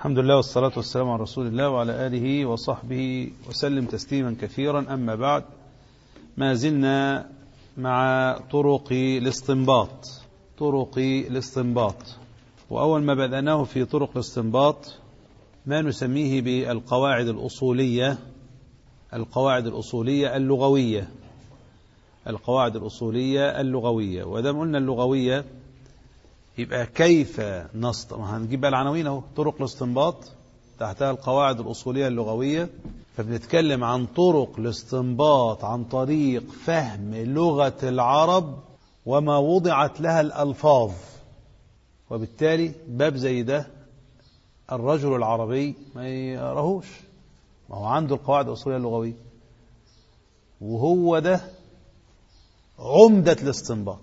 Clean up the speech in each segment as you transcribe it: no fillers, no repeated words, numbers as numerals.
الحمد لله والصلاة والسلام على رسول الله وعلى آله وصحبه وسلم تسليما كثيرا. أما بعد، ما زلنا مع طرق الاستنباط. وأول ما بدأناه في طرق الاستنباط ما نسميه بالقواعد الأصولية، القواعد الأصولية اللغوية. ودام قلنا اللغوية يبقى كيف هنجيب بقى العناوين اهو، طرق الاستنباط تحتها القواعد الأصولية اللغوية. فبنتكلم عن طرق الاستنباط عن طريق فهم لغة العرب وما وضعت لها الألفاظ. وبالتالي باب زي ده الرجل العربي ما يقراهوش، ما هو عنده القواعد الأصولية اللغوية، وهو ده عمدة الاستنباط.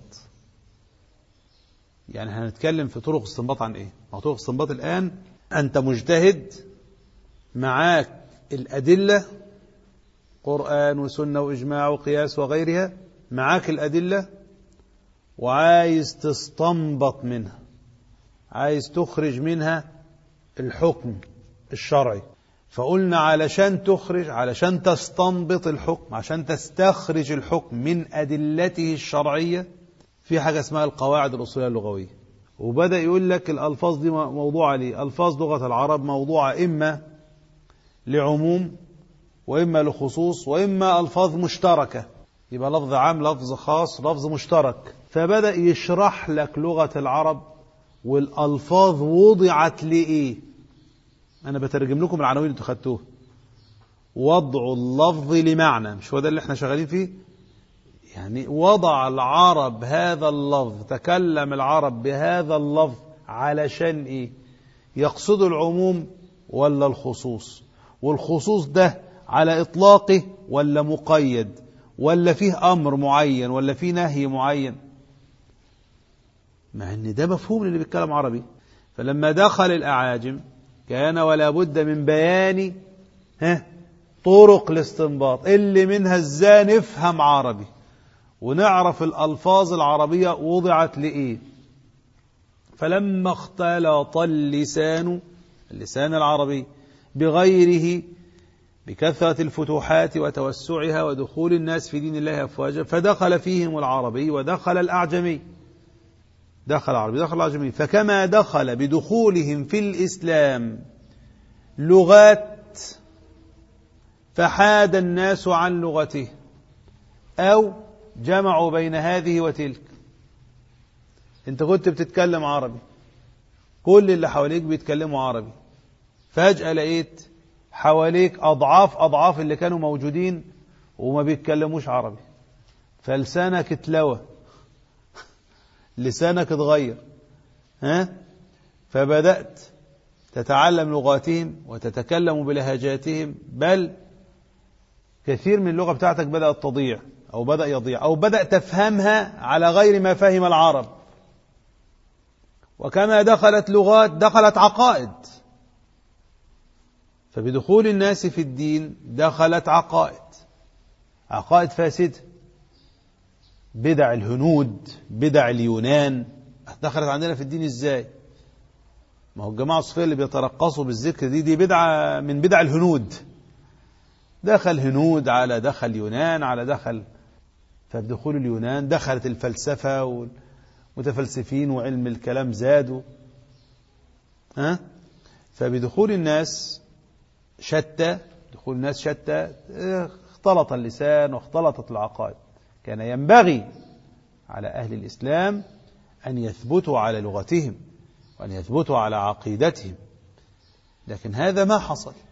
يعني هنتكلم في طرق استنباط عن ايه؟ ما طرق استنباط الآن أنت مجتهد، معاك الأدلة، قرآن وسنة وإجماع وقياس وغيرها، معاك الأدلة وعايز تستنبط منها، عايز تخرج منها الحكم الشرعي. فقلنا علشان تستنبط الحكم، عشان تستخرج الحكم من أدلته الشرعية، في حاجة اسمها القواعد الأصولية اللغوية. وبدأ يقول لك الألفاظ دي موضوعة ليه؟ ألفاظ لغة العرب موضوعة إما لعموم وإما لخصوص وإما ألفاظ مشتركة، يبقى لفظ عام، لفظ خاص، لفظ مشترك. فبدأ يشرح لك لغة العرب والألفاظ وضعت لإيه. أنا بترجم لكم العناوين اللي انتوا خدتوها. وضع اللفظ لمعنى، مش هو ده اللي احنا شغالين فيه؟ يعني وضع العرب هذا اللفظ، تكلم العرب بهذا اللفظ علشان ايه؟ يقصد العموم ولا الخصوص؟ والخصوص ده على إطلاقه ولا مقيد، ولا فيه أمر معين ولا فيه نهي معين؟ مع ان ده مفهوم اللي بيتكلم عربي. فلما دخل الأعاجم كان ولا بد من بيان طرق الاستنباط اللي منها ازاي نفهم عربي ونعرف الألفاظ العربية وضعت لإيه. فلما اختلط اللسان العربي بغيره بكثرة الفتوحات وتوسعها ودخول الناس في دين الله أفواجا، فدخل فيهم العربي ودخل الأعجمي، دخل الأعجمي. فكما دخل بدخولهم في الإسلام لغات فحاد الناس عن لغته، أو جمعوا بين هذه وتلك. انت كنت بتتكلم عربي، كل اللي حواليك بيتكلموا عربي، فجأة لقيت حواليك أضعاف اللي كانوا موجودين وما بيتكلموش عربي، فلسانك اتلوى، لسانك اتغير، فبدأت تتعلم لغاتهم وتتكلم بلهجاتهم، بل كثير من اللغة بتاعتك بدأت تضيع أو بدأ يضيع أو بدأ تفهمها على غير ما فهم العرب. وكما دخلت لغات دخلت عقائد، فبدخول الناس في الدين دخلت عقائد فاسدة، بدع الهنود، بدع اليونان دخلت عندنا في الدين ازاي؟ ما هو الجماعة الصوفية اللي بيترقصوا بالذكر دي بدعة من بدع الهنود، دخل هنود على دخل يونان على دخل. فبدخول اليونان دخلت الفلسفة والمتفلسفين وعلم الكلام زادوا، فبدخول الناس شتى، اختلط اللسان واختلطت العقائد. كان ينبغي على أهل الإسلام أن يثبتوا على لغتهم وأن يثبتوا على عقيدتهم، لكن هذا ما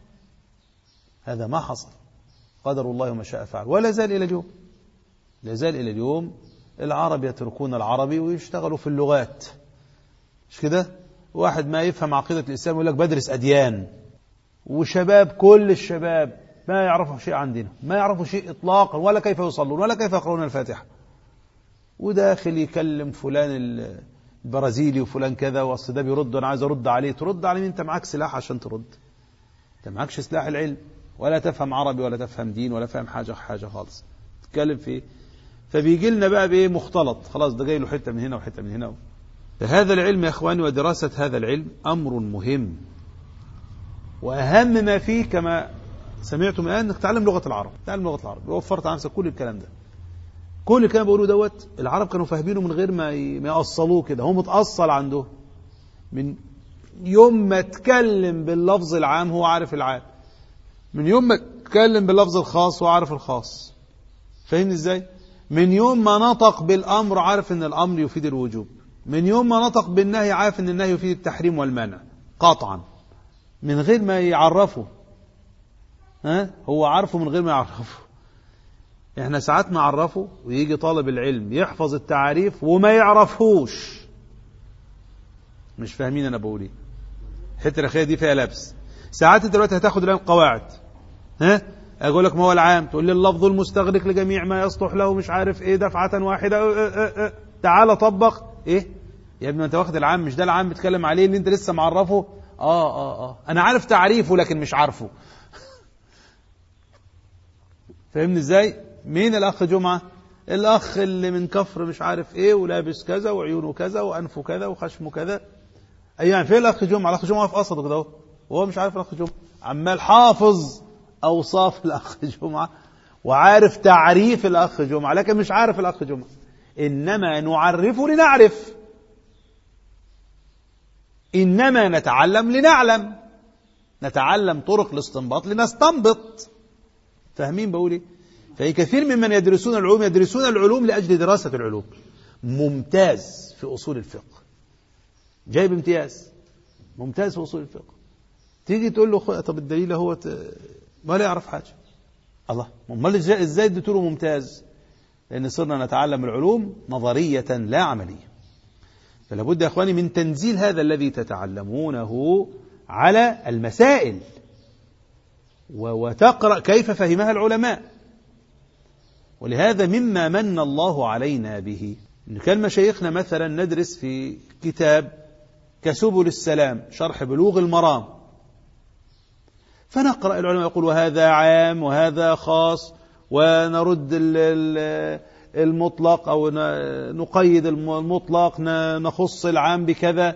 حصل. قدر الله ما شاء فعل. ولا زال إلى اليوم العرب يتركون العربي ويشتغلوا في اللغات، مش كده؟ واحد ما يفهم عقيدة الإسلام يقول لك بدرس أديان، وشباب كل الشباب ما يعرفوا شيء عندنا، ما يعرفوا شيء إطلاقا، ولا كيف يصلون ولا كيف يقرؤون الفاتحة، وداخل يكلم فلان البرازيلي وفلان كذا، وأصل ده بيرد أنا عايز أرد عليه. ترد عليه؟ أنت معاك سلاح عشان ترد؟ أنت معاكش سلاح العلم، ولا تفهم عربي ولا تفهم دين ولا فهم حاجة خالص، تتكلم في. فبيجي لنا بقى بإيه؟ مختلط، خلاص ده جاي له حتة من هنا وحتة من هنا. فهذا العلم يا إخواني ودراسة هذا العلم أمر مهم، وأهم ما فيه كما سمعتم الآن أنك تعلم لغة العرب. تعلم لغة العرب وفرت عن نفسك كل الكلام ده. كل الكلام بيقولوا دوت العرب كانوا فاهمينه من غير ما يأصلوه كده. هو متأصل عنده من يوم ما اتكلم باللفظ العام هو عارف العام، من يوم ما اتكلم باللفظ الخاص هو عارف الخاص. فاهمني ازاي؟ من يوم ما نطق بالأمر عارف ان الأمر يفيد الوجوب، من يوم ما نطق بالنهي عارف ان النهي يفيد التحريم والمنع قطعا من غير ما يعرفه. هو عارفه من غير ما يعرفه. احنا ساعات نعرفه ويجي طالب العلم يحفظ التعريف وما يعرفهوش. مش فاهمين انا بقول ايه؟ الحته الاخيره دي فيها لبس. ساعات انت دلوقتي هتاخد الان قواعد، اقول لك ما هو العام، تقول لي اللفظ المستغرق لجميع ما يصلح له مش عارف ايه دفعه واحده. تعال طبق ايه يا ابني؟ انت واخد العام، مش ده العام بتكلم عليه اللي انت لسه معرفه؟ انا عارف تعريفه لكن مش عارفه. فاهمني ازاي؟ مين الاخ جمعه؟ الاخ اللي من كفر مش عارف ايه ولابس كذا وعيونه كذا وانفه كذا وخشمه كذا. يعني فين الاخ جمعه؟ الاخ جمعه في قصده كده وهو مش عارف الاخ جمعه، عمال حافظ اوصاف الاخ جمعه وعارف تعريف الاخ جمعه لكن مش عارف الاخ جمعه. انما نعرف لنعرف، انما نتعلم لنعلم، نتعلم طرق الاستنباط لنستنبط. فاهمين بقول ايه؟ فهي كثير ممن يدرسون العلوم يدرسون العلوم لاجل دراسه العلوم. ممتاز في اصول الفقه، جايب امتياز، ممتاز في اصول الفقه، تيجي تقول له طب الدليل هو ما لا يعرف حاجه. الله، امال ازاي اديت له ممتاز؟ لان صرنا نتعلم العلوم نظريه لا عمليه. فلا بد يا اخواني من تنزيل هذا الذي تتعلمونه على المسائل وتقرأ كيف فهمها العلماء. ولهذا مما من الله علينا به إن كان مشايخنا مثلا ندرس في كتاب كسبل السلام شرح بلوغ المرام، فنقرأ العلماء يقول وهذا عام وهذا خاص، ونرد المطلق أو نقيد المطلق، نخص العام بكذا،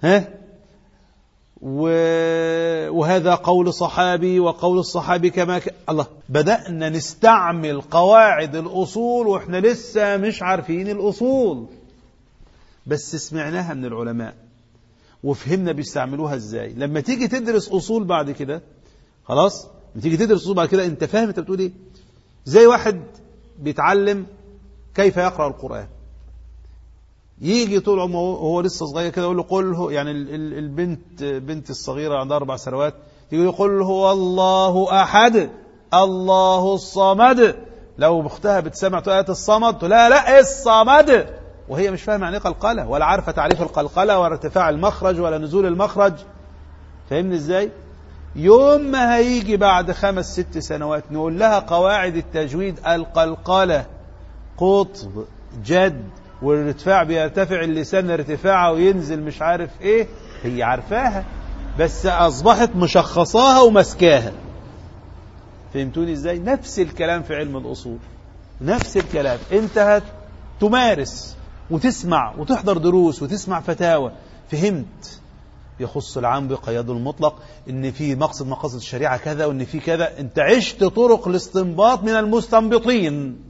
وهذا قول صحابي وقول الصحابي كما الله. بدأنا نستعمل قواعد الأصول وإحنا لسه مش عارفين الأصول، بس سمعناها من العلماء وفهمنا بيستعملوها إزاي. لما تيجي تدرس أصول بعد كده خلاص، لما تيجي تدرس أصول بعد كده أنت فاهم أنت بتقول إيه. زي واحد بيتعلم كيف يقرأ القرآن، يجي طول عمره هو لسه صغير كده يقول له قل هو، يعني بنت الصغيرة عندها 4 سنوات يقول له قل هو الله أحد الله الصمد. لو اختها بتسمع تقول الصمد تقول لا الصمد، وهي مش فاهمة يعني ايه قلقلة ولا عارفة تعريف القلقلة ولا ارتفاع المخرج ولا نزول المخرج. فاهمني ازاي؟ يوم ما هيجي بعد 5-6 سنوات نقول لها قواعد التجويد، القلقلة قطب جد، والارتفاع بيرتفع اللسان ارتفاعه وينزل مش عارف ايه، هي عارفاها بس اصبحت مشخصاها ومسكاها. فهمتوني ازاي؟ نفس الكلام في علم الاصول، نفس الكلام. انت تمارس وتسمع وتحضر دروس وتسمع فتاوى، فهمت يخص العام بقياد المطلق، ان في مقاصد الشريعة كذا وان في كذا. انت عشت طرق الاستنباط من المستنبطين.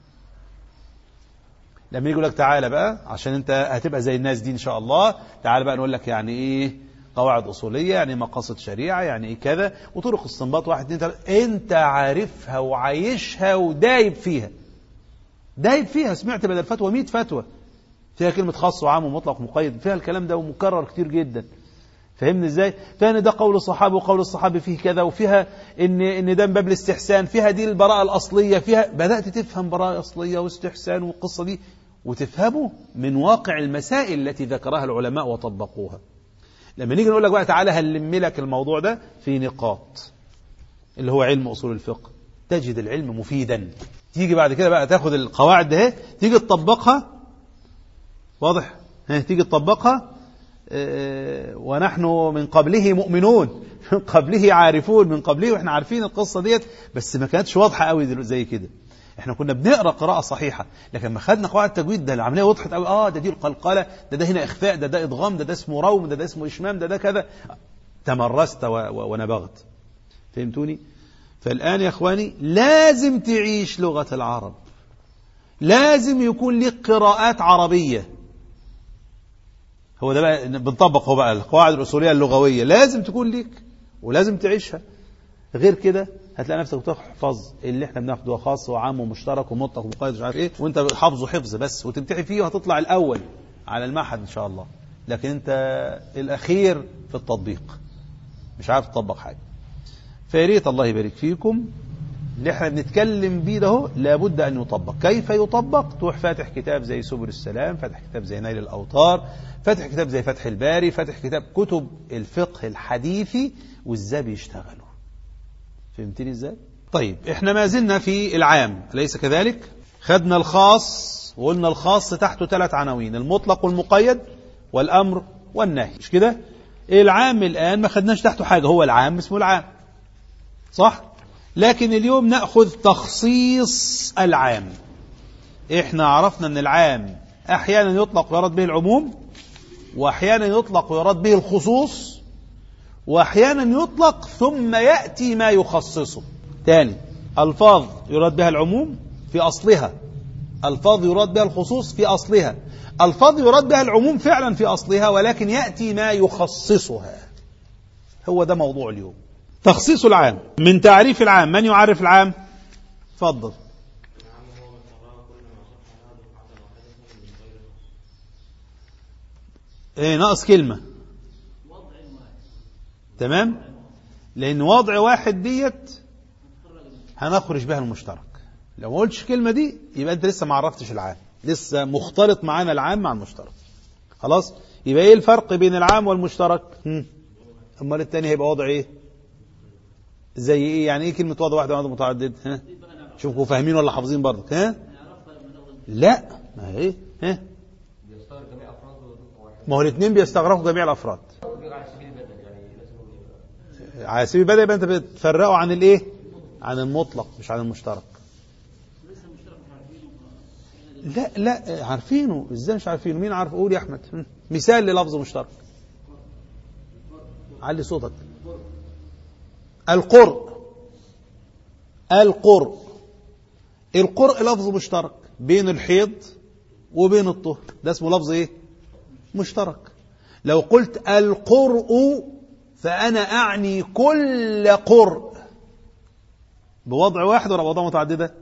لما يقول لك تعالى بقى عشان انت هتبقى زي الناس دي ان شاء الله، تعالى بقى نقول لك يعني ايه قواعد اصوليه، يعني مقاصد شريعه، يعني ايه كذا، وطرق استنباط 1 2 3. انت عارفها وعايشها ودايب فيها، دايب فيها. سمعت بدل فتوى 100 فتوى فيها كلمه خاص وعام ومطلق ومقيد، فيها الكلام ده ومكرر كتير جدا. فهمني ازاي؟ فان ده قول الصحابي وقول الصحابي فيه كذا، وفيها ان ده من باب الاستحسان، فيها دي البراءه الاصليه، فيها بدات تفهم براءه اصليه واستحسان والقصه دي، وتفهموا من واقع المسائل التي ذكرها العلماء وطبقوها. لما نيجي نقول لك بقى تعالى هنلم لك الموضوع ده في نقاط اللي هو علم أصول الفقه، تجد العلم مفيدا. تيجي بعد كده بقى تاخد القواعد ده تيجي تطبقها، واضح؟ تيجي تطبقها ونحن من قبله مؤمنون، من قبله عارفون، من قبله واحنا عارفين القصة ديت، بس ما كانتش واضحة قوي زي كده. احنا كنا بنقرأ قراءة صحيحة، لكن لما خدنا قواعد التجويد ده العملية وضحت قوي. ده دي القلقلة، ده هنا إخفاء، ده إدغام، ده اسمه روم، ده اسمه إشمام، ده كذا. تمرست ونبغت. فهمتوني؟ فالآن يا أخواني لازم تعيش لغة العرب، لازم يكون لك قراءات عربية. هو ده بقى بنطبق، هو بقى القواعد الأصولية اللغوية لازم تكون لك ولازم تعيشها. غير كده هتلاقي نفسك بتحفظ اللي احنا بناخده خاص وعام ومشترك ومطلق ومقيد مش عارف ايه، وانت حافظه حفظ بس، وتمتحن فيه وهتطلع الأول على المعهد إن شاء الله، لكن انت الأخير في التطبيق مش عارف تطبق حاجة. فياريت الله يبارك فيكم اللي احنا بنتكلم بيه ده لابد أن يطبق. كيف يطبق؟ تروح فاتح كتاب زي سبل السلام، فاتح كتاب زي نيل الأوطار، فاتح كتاب زي فتح الباري، فاتح كتب الفقه الحديثي وازاي بيشتغلوا. فهمتني ازاي؟ طيب احنا ما زلنا في العام أليس كذلك؟ خدنا الخاص وقلنا الخاص تحته 3 عناوين: المطلق والمقيد والأمر والنهي، مش كده؟ العام الآن ما خدناش تحته حاجة، هو العام اسمه العام، صح؟ لكن اليوم نأخذ تخصيص العام. احنا عرفنا ان العام احيانا يطلق ويراد به العموم، واحيانا يطلق ويراد به الخصوص، واحيانا يطلق ثم يأتي ما يخصصه. تاني، الفاظ يراد بها العموم في أصلها، الفاظ يراد بها الخصوص في أصلها، الفاظ يراد بها العموم فعلا في أصلها ولكن يأتي ما يخصصها. هو ده موضوع اليوم، تخصيص العام. من تعريف العام، من يعرف العام؟ تفضل. ايه ناقص كلمة؟ تمام، لأن وضع واحد ديت هنخرج بها المشترك. لو ما قلتش كلمة دي يبقى أنت لسه ما عرفتش العام، لسه مختلط معانا العام مع المشترك. خلاص، يبقى ايه الفرق بين العام والمشترك؟ امال التاني هيبقى وضع ايه؟ زي ايه؟ يعني ايه كلمة وضع واحد ووضع متعدد؟ ها؟ شوفوا فاهمين ولا حافظين برضك؟ ها؟ لا، ما هي ايه؟ ها؟ ما هو الاثنين بيستغرقوا جميع الافراد. على سبيل البدء يبقى انت بتفرقوا عن الايه؟ عن المطلق مش عن المشترك. لا لا عارفينه، ازاي مش عارفينه؟ مين عارف؟ قول يا احمد مثال للفظ مشترك. علي صوتك. القرء. القرء. القرء لفظ مشترك بين الحيض وبين الطهر، ده اسمه لفظ ايه؟ مشترك. لو قلت القرء فأنا أعني كل قرء، بوضع واحد ولا بوضع متعددة؟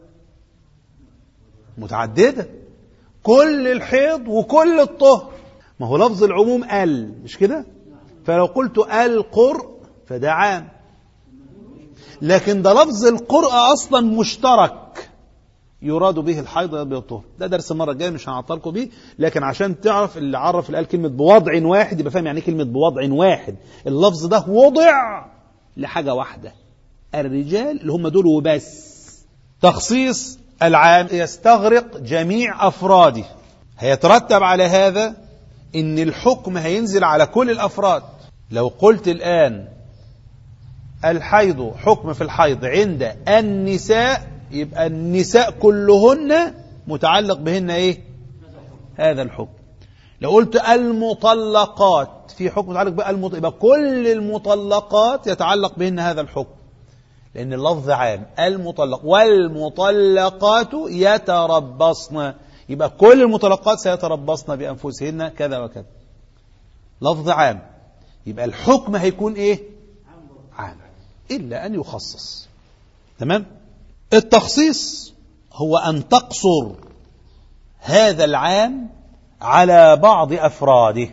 متعددة، كل الحيض وكل الطهر. ما هو لفظ العموم مش كده؟ فلو قلت القرء فده عام، لكن ده لفظ القرء أصلا مشترك يراد به الحيض ويراد به الطهر. ده درس المرة الجاية مش هنعطلكم بيه، لكن عشان تعرف اللي عرف اللي قال كلمة بوضع واحد يبقى فاهم يعني كلمة بوضع واحد. اللفظ ده وضع لحاجة واحدة، الرجال اللي هم دول وبس. تخصيص العام يستغرق جميع أفراده، هيترتب على هذا إن الحكم هينزل على كل الأفراد. لو قلت الآن الحيض، حكم في الحيض عند النساء، يبقى النساء كلهن متعلق بهن ايه؟ هذا الحكم. لو قلت المطلقات، في حكم متعلق يبقى كل المطلقات يتعلق بهن هذا الحكم، لأن اللفظ عام. المطلق والمطلقات يتربصن، يبقى كل المطلقات سيتربصن بأنفسهن كذا وكذا. لفظ عام، يبقى الحكم هيكون ايه؟ عام، إلا أن يخصص. تمام؟ التخصيص هو أن تقصر هذا العام على بعض أفراده.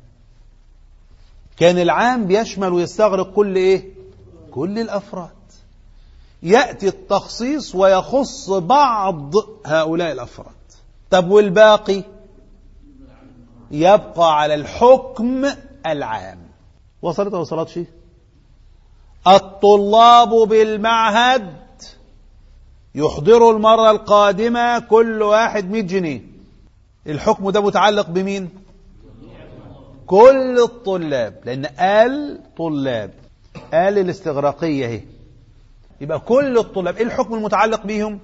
كان العام بيشمل ويستغرق كل إيه؟ كل الأفراد. يأتي التخصيص ويخص بعض هؤلاء الأفراد. طب والباقي يبقى على الحكم العام. وصلت أو وصلت شيء؟ الطلاب بالمعهد يحضروا المرة القادمة كل واحد 100 جنيه. الحكم ده متعلق بمين؟ كل الطلاب، لأن الطلاب الاستغراقية هي، يبقى كل الطلاب. إيه الحكم المتعلق بهم؟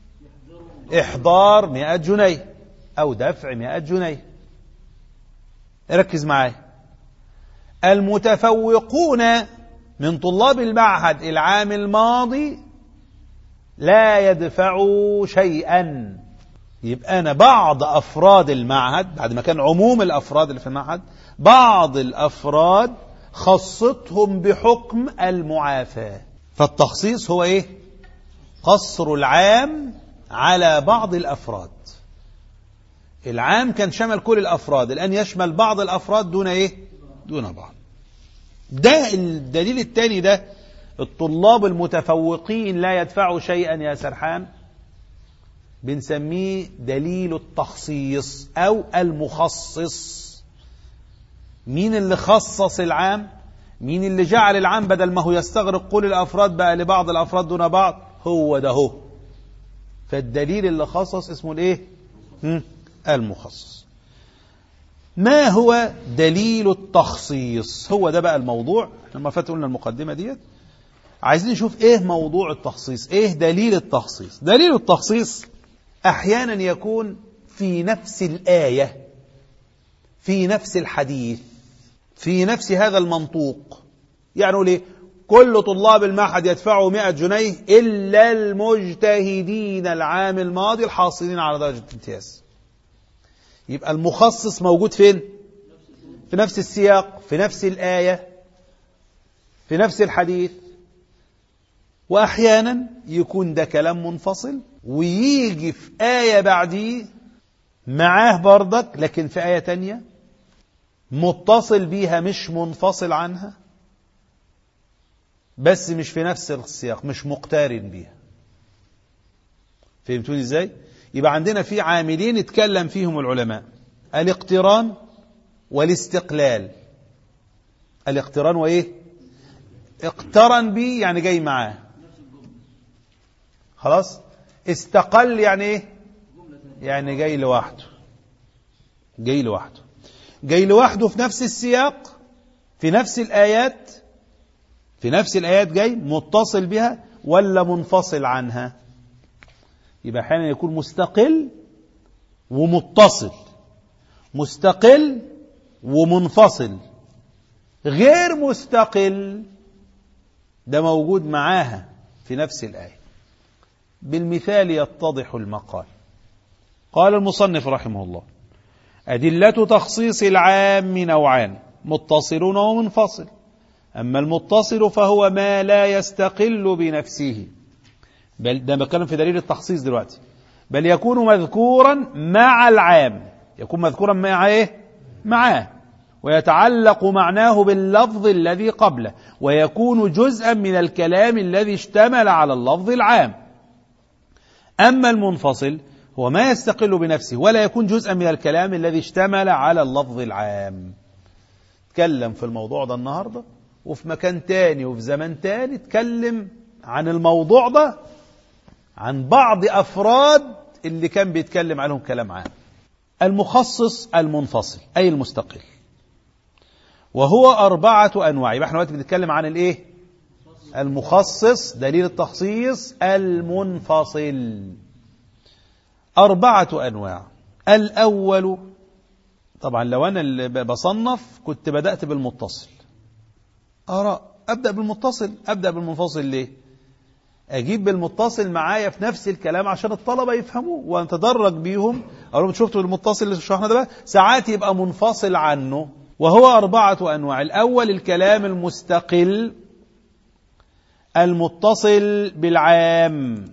إحضار 100 جنيه أو دفع 100 جنيه. ركز معايا، المتفوقون من طلاب المعهد العام الماضي لا يدفعوا شيئا. يبقى أنا بعض أفراد المعهد بعد ما كان عموم الأفراد اللي في المعهد بعض الأفراد خصتهم بحكم المعافاة. فالتخصيص هو إيه؟ قصر العام على بعض الأفراد. العام كان شمل كل الأفراد، الآن يشمل بعض الأفراد دون إيه؟ دون بعض. ده الدليل الثاني، ده الطلاب المتفوقين لا يدفعوا شيئا يا سرحان، بنسميه دليل التخصيص أو المخصص. مين اللي خصص العام؟ مين اللي جعل العام بدل ما هو يستغرق كل الأفراد بقى لبعض الأفراد دون بعض؟ هو ده هو. فالدليل اللي خصص اسمه الايه؟ المخصص. ما هو دليل التخصيص؟ هو ده بقى الموضوع. لما فات قلنا المقدمة ديت، عايزين نشوف ايه موضوع التخصيص، ايه دليل التخصيص. دليل التخصيص احيانا يكون في نفس الآية، في نفس الحديث، في نفس هذا المنطوق. يعني ليه؟ كل طلاب المعهد يدفعوا 100 جنيه إلا المجتهدين العام الماضي الحاصلين على درجة امتياز. يبقى المخصص موجود فين؟ في نفس السياق، في نفس الآية، في نفس الحديث. وأحيانا يكون ده كلام منفصل ويجي في آية بعديه معاه برضك، لكن في آية تانية متصل بيها مش منفصل عنها، بس مش في نفس السياق، مش مقترن بيها. فهمتوني ازاي؟ يبقى عندنا في عاملين اتكلم فيهم العلماء: الاقتران والاستقلال. الاقتران وايه؟ اقترن بيه يعني جاي معاه، خلاص. استقل يعني ايه؟ يعني جاي لوحده. جاي لوحده، جاي لوحده في نفس السياق، في نفس الآيات، في نفس الآيات جاي متصل بها ولا منفصل عنها. يبقى أحيانا يكون مستقل ومتصل، مستقل ومنفصل. غير مستقل ده موجود معاها في نفس الآية. بالمثال يتضح المقال. قال المصنف رحمه الله: أدلة تخصيص العام نوعان: متصل ومنفصل. أما المتصل فهو ما لا يستقل بنفسه، بل ده بتكلم في دليل التخصيص دلوقتي، بل يكون مذكورا مع العام. يكون مذكورا مع ايه؟ معاه، ويتعلق معناه باللفظ الذي قبله، ويكون جزءا من الكلام الذي اشتمل على اللفظ العام. أما المنفصل هو ما يستقل بنفسه ولا يكون جزءا من الكلام الذي اشتمل على اللفظ العام. تكلم في الموضوع ده النهاردة، وفي مكان تاني وفي زمان تاني تكلم عن الموضوع ده عن بعض أفراد اللي كان بيتكلم عنهم كلام عام. المخصص المنفصل أي المستقل، وهو 4 أنواع. يبقى احنا دلوقتي بنتكلم عن الايه؟ المخصص، دليل التخصيص المنفصل. 4 أنواع. الأول، طبعا لو أنا اللي بصنف كنت بدأت بالمتصل. أبدأ بالمتصل، أبدأ بالمنفصل ليه؟ أجيب بالمتصل معايا في نفس الكلام عشان الطلبة يفهموه ونتدرج بيهم. أقول لهم شفتوا المتصل اللي شرحنا ده بقى؟ ساعات يبقى منفصل عنه. وهو 4 أنواع. الأول الكلام المستقل المتصل بالعام.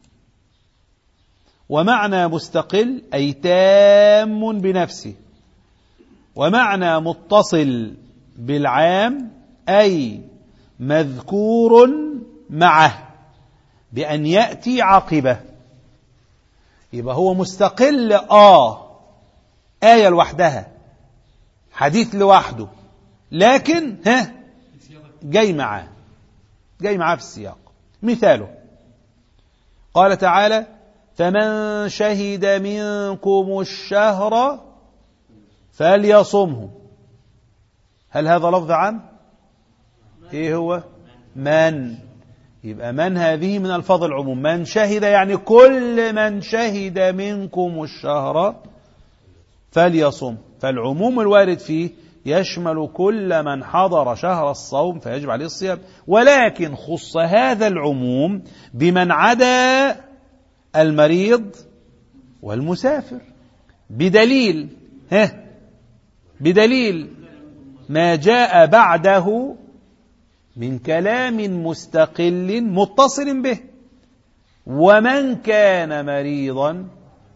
ومعنى مستقل أي تام بنفسه، ومعنى متصل بالعام أي مذكور معه بأن يأتي عقبه. يبقى هو مستقل آية لوحدها، حديث لوحده، لكن جاي معاه في السياق. مثاله قال تعالى: فمن شهد منكم الشهر فليصمه. هل هذا لفظ عام؟ ايه هو؟ من. يبقى من هذه من الفاظ العموم. من شهد يعني كل من شهد منكم الشهر فليصم. فالعموم الوارد فيه يشمل كل من حضر شهر الصوم فيجب عليه الصيام، ولكن خص هذا العموم بمن عدا المريض والمسافر بدليل ما جاء بعده من كلام مستقل متصل به. ومن كان مريضا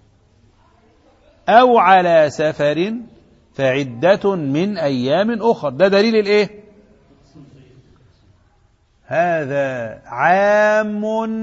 أو على سفر فعدة من أيام أخر. ده دليل الإيه؟ هذا عام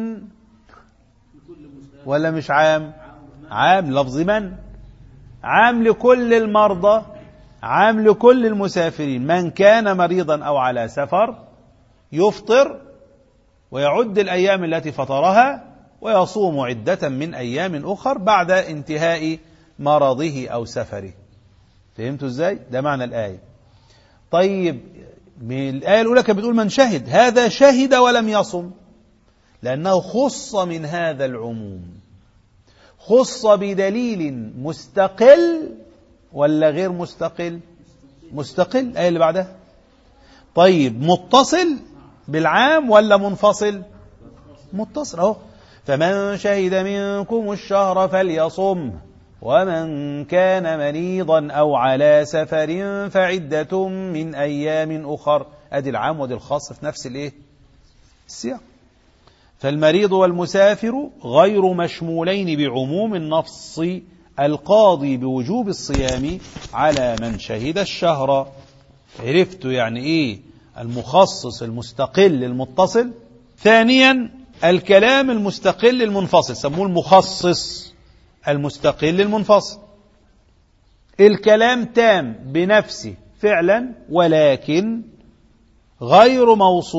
ولا مش عام؟ عام. لفظ من؟ عام لكل المرضى، عام لكل المسافرين. من كان مريضا أو على سفر يفطر ويعد الأيام التي فطرها ويصوم عدة من أيام أخر بعد انتهاء مرضه أو سفره. فهمتوا ازاي؟ ده معنى الآية. طيب من الآية الأولى كانت بتقول من شهد، هذا شهد ولم يصم لأنه خص من هذا العموم، خص بدليل مستقل ولا غير مستقل؟ مستقل. الآية اللي بعدها. طيب متصل بالعام ولا منفصل؟ متصل اهو. فمن شهد منكم الشهر فليصم ومن كان مريضا أو على سفر فعدة من أيام أخر. أدي العام ودي الخاص في نفس الإيه؟ السياق. فالمريض والمسافر غير مشمولين بعموم النص القاضي بوجوب الصيام على من شهد الشهر. عرفتوا يعني إيه المخصص المستقل المتصل؟ ثانيا الكلام المستقل المنفصل، سموه المخصص المستقل المنفصل. الكلام تام بنفسه فعلا ولكنه غير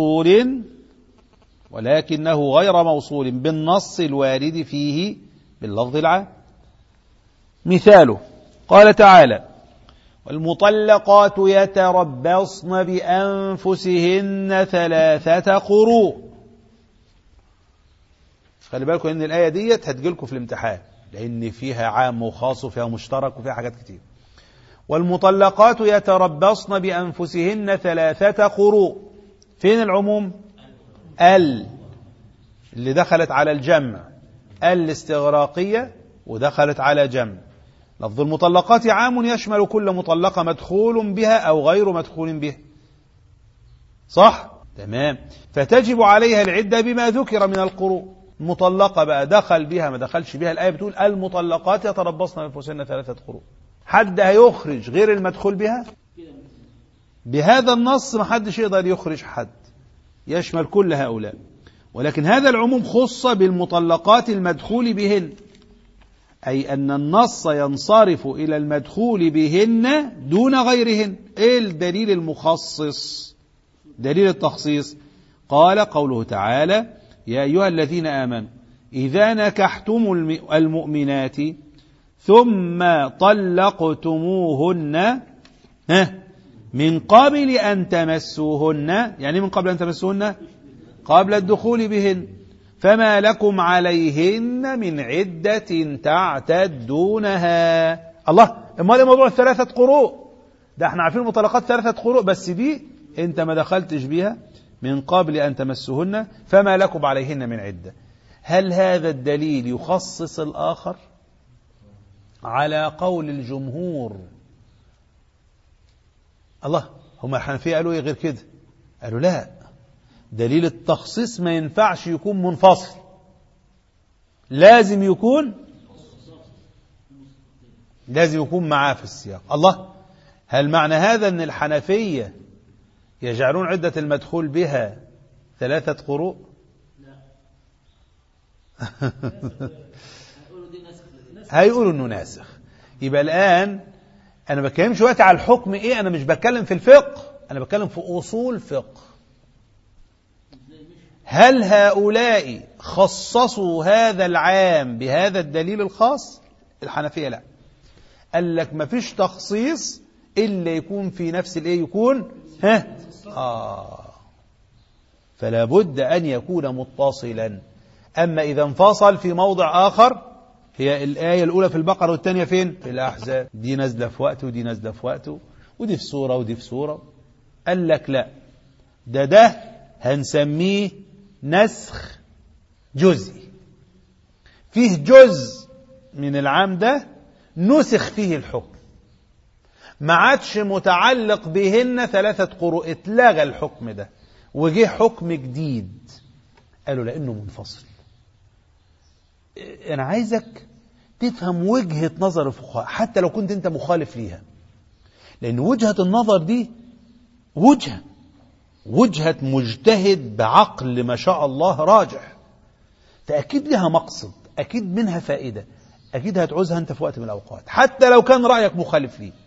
موصول بالنص الوارد فيه باللفظ العام. مثاله قال تعالى والمطلقات يتربصن بأنفسهن 3 قروء. خلي بالكم ان الآية ديت هتجيلكم في الامتحان لأن فيها عام وخاص وفيها مشترك وفيها حاجات كتير. والمطلقات يتربصن بأنفسهن 3 قروء. فين العموم؟ اللي دخلت على الجمع، الاستغراقية ودخلت على جمع. لفظ المطلقات عام يشمل كل مطلقة مدخول بها أو غير مدخول بها. صح؟ تمام. فتجب عليها العدة بما ذكر من القروء. مطلقة بقى دخل بها ما دخلش بها، الآية بتقول المطلقات يتربصن بأنفسهن 3 قروء. حد هيخرج غير المدخول بها؟ بهذا النص ما حدش يقدر يخرج حد، يشمل كل هؤلاء. ولكن هذا العموم خص بالمطلقات المدخول بهن، أي أن النص ينصرف إلى المدخول بهن دون غيرهن. إيه الدليل المخصص؟ دليل التخصيص قال قوله تعالى يا أيها الذين آمنوا إذا نكحتم المؤمنات ثم طلقتموهن من قبل أن تمسوهن، يعني من قبل أن تمسوهن قبل الدخول بهن، فما لكم عليهن من عدة تعتدونها. الله، امال موضوع 3 قروء ده احنا عارفين المطلقات 3 قروء، بس دي انت ما دخلتش بيها من قبل أن تمسوهن فما لكم عليهن من عدة. هل هذا الدليل يخصص الآخر؟ على قول الجمهور. الله، هم الحنفية قالوا ايه غير كده؟ قالوا لا، دليل التخصيص ما ينفعش يكون منفصل، لازم يكون معاه في السياق. الله، هل معنى هذا أن الحنفية يجعلون عدة المدخول بها 3 قروء؟ هيقولوا انه ناسخ. يبقى الآن أنا بتكلمش دلوقتي على الحكم إيه، أنا مش بتكلم في الفقه، أنا بتكلم في أصول فقه. هل هؤلاء خصصوا هذا العام بهذا الدليل الخاص؟ الحنفية لا، قال لك ما فيش تخصيص إلا يكون في نفس الإيه، يكون فلا بد أن يكون متصلا. أما إذا انفصل في موضع آخر، هي الآية الأولى في البقرة والثانية فين؟ في الأحزاب، دي نازلة في وقته ودي نازلة في وقته، ودي في صورة ودي في صورة. قال لك لا، ده هنسميه نسخ جزئي، فيه جزء من العام ده نسخ فيه الحكم، ما عادش متعلق بهن 3 قروء، اتلغى الحكم ده وجه حكم جديد. قالوا لأنه منفصل. أنا عايزك تفهم وجهة نظر الفقهاء حتى لو كنت أنت مخالف ليها، لأن وجهة النظر دي وجهة مجتهد بعقل ما شاء الله راجح، فأكيد لها مقصد، أكيد منها فائدة، أكيد هتعوزها أنت في وقت من الأوقات حتى لو كان رأيك مخالف ليه.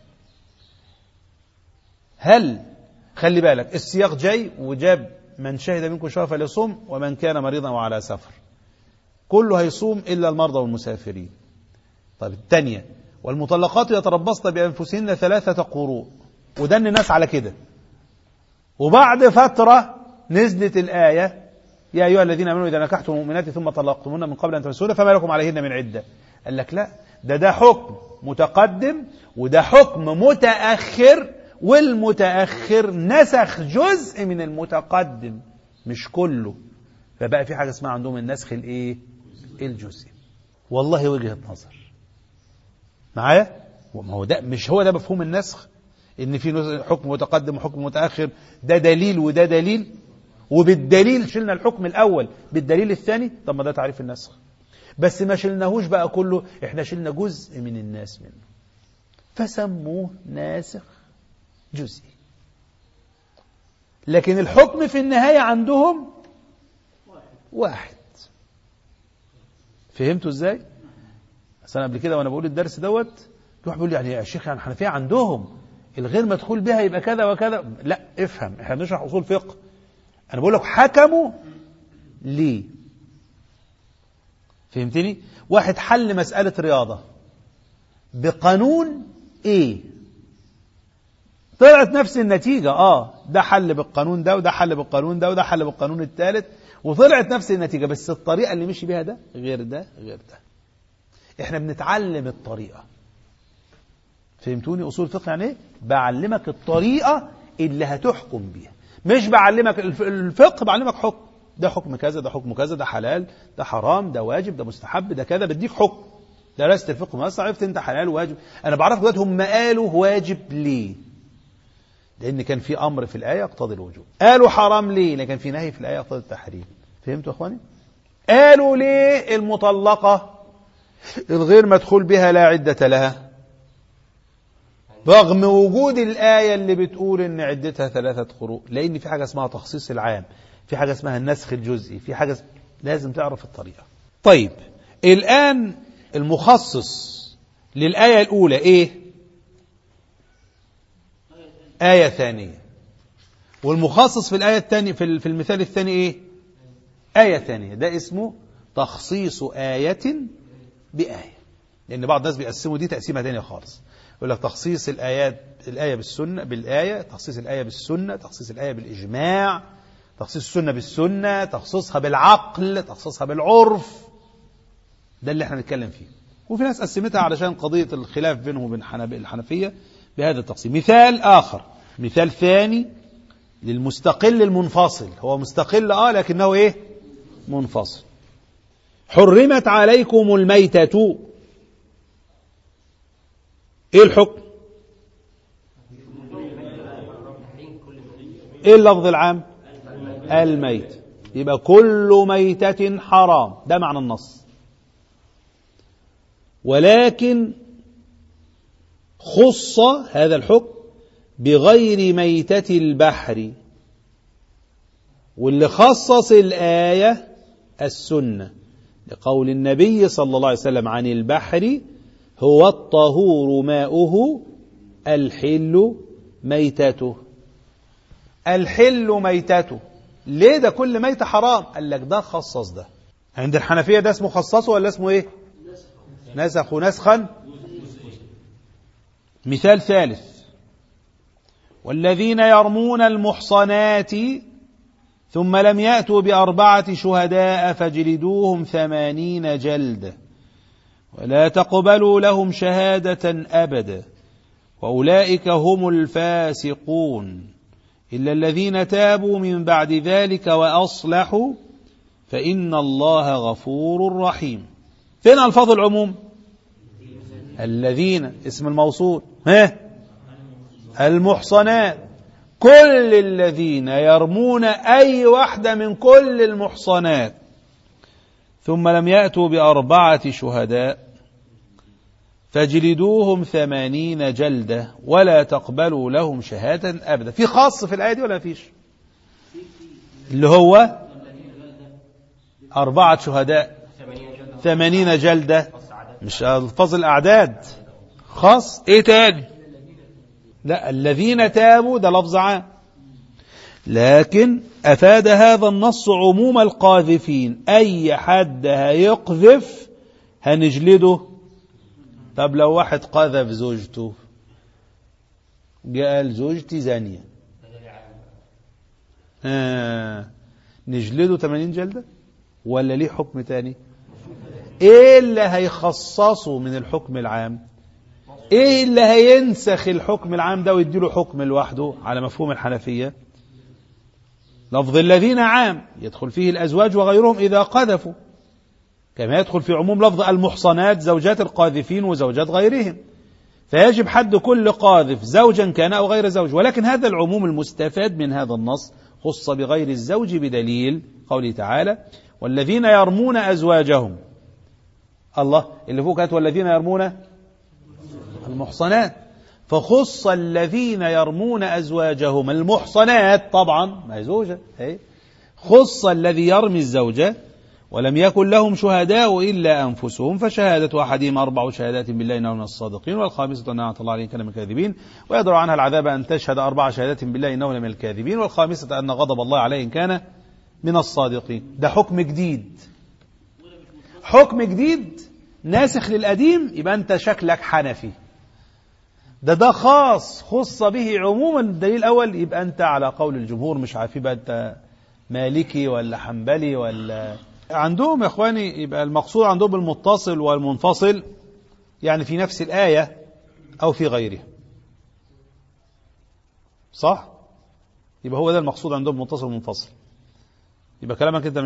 هل خلي بالك السياق جاي وجاب من شهد منكم شهر فليصوم ومن كان مريضا وعلى سفر، كله هيصوم إلا المرضى والمسافرين. طيب الثانية، والمطلقات يتربصن بأنفسهن 3 قروء، وده الناس على كده. وبعد فترة نزلت الآية يا أيها الذين آمنوا إذا نكحتم المؤمنات ثم طلقتموهن من قبل أن تمسوهن فما لكم عليهن من عدة. قال لك لا، ده حكم متقدم وده حكم متأخر، والمتأخر نسخ جزء من المتقدم مش كله، فبقى في حاجة اسمها عندهم النسخ الجزئي. والله وجهة نظر معايا، ما هو ده مش هو ده مفهوم النسخ، ان في حكم متقدم وحكم متأخر، ده دليل وده دليل، وبالدليل شلنا الحكم الأول بالدليل الثاني. طب ما ده تعريف النسخ، بس ما شلناهوش بقى كله، احنا شلنا جزء من الناس منه فسموه ناسخ جزئي. لكن الحكم في النهاية عندهم واحد. فهمتوا ازاي؟ انا قبل كده وانا بقول الدرس دوت واحد بيقول لي يعني يا شيخ يعني الحنفية عندهم الغير مدخول بها يبقى كذا وكذا. لا، افهم، احنا بنشرح اصول فقه، انا بقول لك حكموا ليه. فهمتني؟ واحد حل مسألة رياضة بقانون ايه، طلعت نفس النتيجة، ده حل بالقانون ده وده حل بالقانون ده وده حل بالقانون الثالث، وطلعت نفس النتيجة، بس الطريقة اللي مشي بها ده غير ده غير ده. احنا بنتعلم الطريقة. فهمتوني؟ اصول الفقه يعني ايه؟ بعلمك الطريقة اللي هتحكم بيها، مش بعلمك الفقه، بعلمك حكم، ده حكم كذا، ده حكم كذا، ده حلال، ده حرام، ده واجب، ده مستحب، ده كذا، بديك حكم. درست الفقه مثلا عرفت انت حلال وواجب. انا بعرفك دلوقتي هم قالوا واجب ليه، لان كان في امر في الايه يقتضي الوجوب. قالوا حرام ليه، لان كان في نهي في الايه يقتضي التحريم. فهمتوا يا اخواني؟ قالوا ليه المطلقه الغير مدخول بها لا عده لها، رغم وجود الآية اللي بتقول إن عدتها 3 قروء، لأن في حاجة اسمها تخصيص العام، في حاجة اسمها النسخ الجزئي، في حاجة لازم تعرف الطريقة. طيب الآن المخصص للآية الأولى إيه؟ آية ثانية. والمخصص في الآية الثانية في المثال الثاني إيه؟ آية ثانية. ده اسمه تخصيص آية بآية، لأن بعض الناس بيقسموا دي تقسيمة ثانية خالص، يقول لك تخصيص الآية بالسنة بالآية، تخصيص الآية بالسنة، تخصيص الآية بالإجماع، تخصيص السنة بالسنة، تخصيصها بالعقل، تخصيصها بالعرف. ده اللي احنا نتكلم فيه. وفي ناس قسمتها علشان قضية الخلاف بينهم وبين الحنفية بهذا التقسيم. مثال آخر، مثال ثاني للمستقل المنفصل، هو مستقل لكنه ايه؟ منفصل. حرمت عليكم الميتة. ايه الحكم؟ ايه اللفظ العام؟ الميت. يبقى كل ميتة حرام، ده معنى النص. ولكن خص هذا الحكم بغير ميتة البحر، واللي خصص الآية السنة، لقول النبي صلى الله عليه وسلم عن البحر هو الطهور ماؤه الحل ميتته. الحل ميتته ليه؟ ده كل ميتة حرام. قال لك ده خصص ده. عند الحنفية ده اسمه خصصه ولا اسمه ايه؟ نسخ نسخا. مثال ثالث، والذين يرمون المحصنات ثم لم يأتوا ب4 شهداء فاجلدوهم 80 جلدة ولا تقبلوا لهم شهادة أبدا وأولئك هم الفاسقون إلا الذين تابوا من بعد ذلك وأصلحوا فإن الله غفور رحيم. فين ألفاظ العموم؟ الذين اسم الموصول، المحصنات، كل الذين يرمون أي واحدة من كل المحصنات ثم لم يأتوا ب4 شهداء فاجلدوهم 80 جلدة ولا تقبلوا لهم شهادة أبدا. في خاص في الآية دي ولا فيش؟ اللي هو 4 شهداء 80 جلدة، مش ألفاظ الأعداد خاص. إيه تاني؟ لا، الذين تابوا ده لفظ عام، لكن أفاد هذا النص عموم القاذفين، أي حد هيقذف هنجلده. طب لو واحد قذف زوجته، قال زوجتي زانية، نجلده 80 جلدة ولا ليه حكم تاني؟ ايه اللي هيخصصه من الحكم العام؟ ايه اللي هينسخ الحكم العام ده ويديله حكم لوحده على مفهوم الحنفية؟ لفظ الذين عام يدخل فيه الأزواج وغيرهم إذا قذفوا، كما يدخل في عموم لفظ المحصنات زوجات القاذفين وزوجات غيرهم، فيجب حد كل قاذف زوجا كان أو غير زوج. ولكن هذا العموم المستفاد من هذا النص خص بغير الزوج بدليل قوله تعالى والذين يرمون أزواجهم. الله اللي فوق كانت والذين يرمون المحصنات، فخص الذين يرمون أزواجهم المحصنات، طبعا ما هي زوجة، خص الذي يرمي الزوجة ولم يكن لهم شهداء إلا أنفسهم فشهادة أحدهم 4 شهادات بالله إنه من الصادقين والخامسة أن الله عليه كان من الكاذبين ويدرع عنها العذاب أن تشهد 4 شهادات بالله إنه من الكاذبين والخامسة أن غضب الله عليه إن كان من الصادقين. ده حكم جديد، حكم جديد ناسخ للقديم، يبقى أنت شكلك حنفي. ده خاص خص به عموما الدليل الأول، يبقى أنت على قول الجمهور، مش عارف بقى أنت مالكي ولا حنبلي ولا. عندهم يا إخواني يبقى المقصود عندهم المتصل والمنفصل يعني في نفس الآية أو في غيرها، صح؟ يبقى هو ده المقصود عندهم المتصل والمنفصل. يبقى كلامك أنت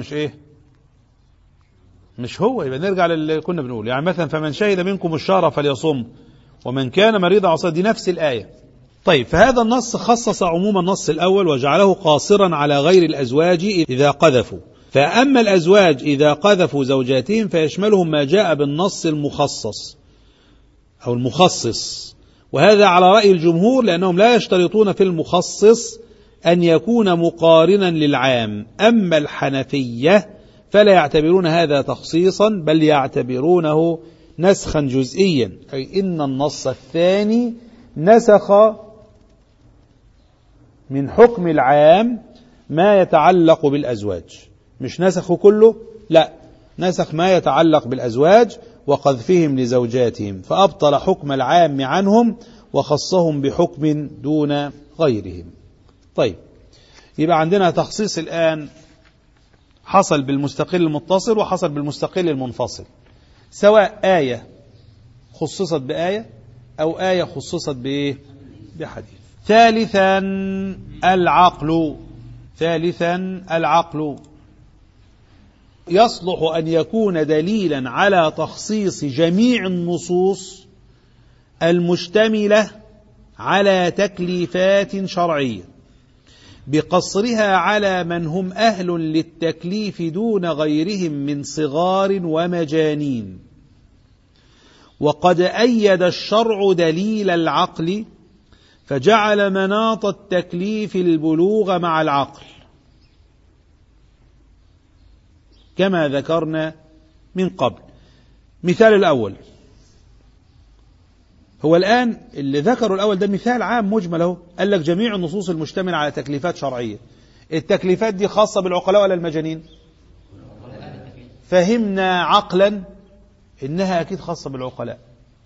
مش هو. يبقى نرجع للي كنا بنقول، يعني مثلا فمن شهد منكم الشهر فليصم ومن كان مريضا أو صائما، دي نفس الآية. طيب، فهذا النص خصص عموم النص الأول وجعله قاصرا على غير الأزواج إذا قذفوا، فأما الأزواج إذا قذفوا زوجاتهم فيشملهم ما جاء بالنص المخصص أو المخصص، وهذا على رأي الجمهور لأنهم لا يشترطون في المخصص أن يكون مقارنا للعام. أما الحنفية فلا يعتبرون هذا تخصيصا بل يعتبرونه نسخا جزئيا، أي إن النص الثاني نسخ من حكم العام ما يتعلق بالأزواج، مش نسخ كله، لا، نسخ ما يتعلق بالأزواج وقذفهم لزوجاتهم، فأبطل حكم العام عنهم وخصهم بحكم دون غيرهم. طيب، يبقى عندنا تخصيص الآن حصل بالمستقل المتصل وحصل بالمستقل المنفصل، سواء آية خصصت بآية أو آية خصصت بحديث. ثالثا العقل يصلح أن يكون دليلا على تخصيص جميع النصوص المشتملة على تكليفات شرعية بقصرها على من هم أهل للتكليف دون غيرهم من صغار ومجانين. وقد أيد الشرع دليل العقل فجعل مناط التكليف البلوغ مع العقل كما ذكرنا من قبل. مثال الأول هو الآن اللي ذكروا الأول ده مثال عام مجمل اهو، قال لك جميع النصوص المشتملة على تكليفات شرعية. التكليفات دي خاصة بالعقلاء ولا المجانين؟ فهمنا عقلا إنها أكيد خاصة بالعقلاء،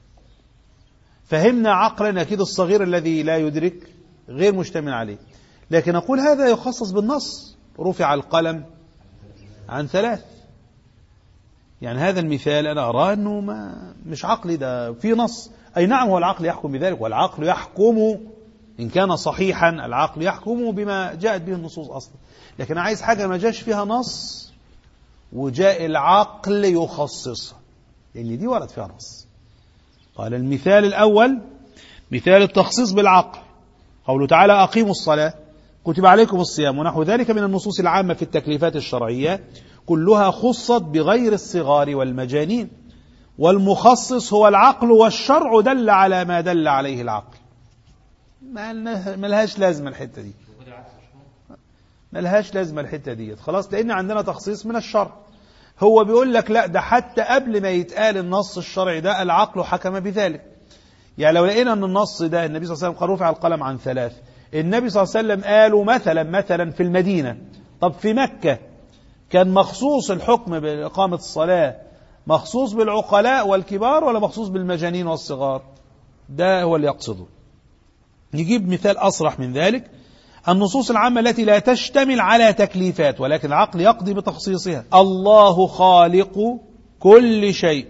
فهمنا عقلا أكيد الصغير الذي لا يدرك غير مشتمل عليه. لكن نقول هذا يخصص بالنص، رفع القلم عن 3. يعني هذا المثال أنا أراه أنه مش عقلي، ده في نص أي نعم، هو العقل يحكم بذلك، والعقل يحكم إن كان صحيحا، العقل يحكم بما جاءت به النصوص أصلا. لكن عايز حاجة ما جاش فيها نص وجاء العقل يخصصها، لأن دي ورد فيها نص. قال المثال الأول مثال التخصيص بالعقل، قوله تعالى أقيموا الصلاة كتب عليكم الصيام ونحو ذلك من النصوص العامة في التكليفات الشرعية، كلها خصت بغير الصغار والمجانين، والمخصص هو العقل، والشرع دل على ما دل عليه العقل. ما لهاش لازمة الحتة دي، ما لهاش لازمة الحتة دي خلاص، لأن عندنا تخصيص من الشرع. هو بيقول لك لا، ده حتى قبل ما يتقال النص الشرعي ده العقل حكم بذلك. يعني لو لقينا أن النص ده النبي صلى الله عليه وسلم قال رفع القلم عن ثلاث، النبي صلى الله عليه وسلم قالوا مثلا في المدينة، طب في مكة كان مخصوص الحكم بإقامة الصلاة مخصوص بالعقلاء والكبار ولا مخصوص بالمجانين والصغار؟ ده هو اللي يقصده. نجيب مثال أصرح من ذلك، النصوص العامة التي لا تشتمل على تكليفات ولكن العقل يقضي بتخصيصها. الله خالق كل شيء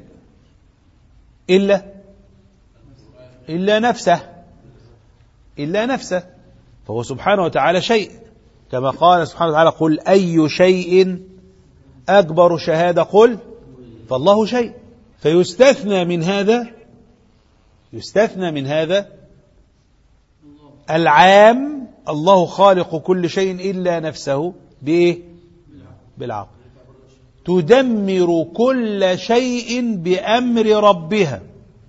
إلا نفسه، فهو سبحانه وتعالى شيء، كما قال سبحانه وتعالى قل أي شيء أكبر شهادة، قل فالله شيء. فيستثنى من هذا العام، الله خالق كل شيء إلا نفسه، بإيه؟ بالعقل. تدمر كل شيء بأمر ربها،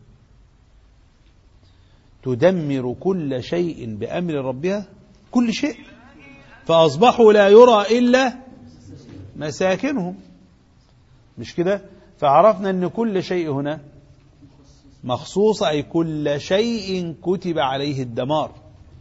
تدمر كل شيء بأمر ربها، كل شيء، فأصبحوا لا يرى إلا مساكنهم، مش كده؟ فعرفنا أن كل شيء هنا مخصوص، أي كل شيء كتب عليه الدمار.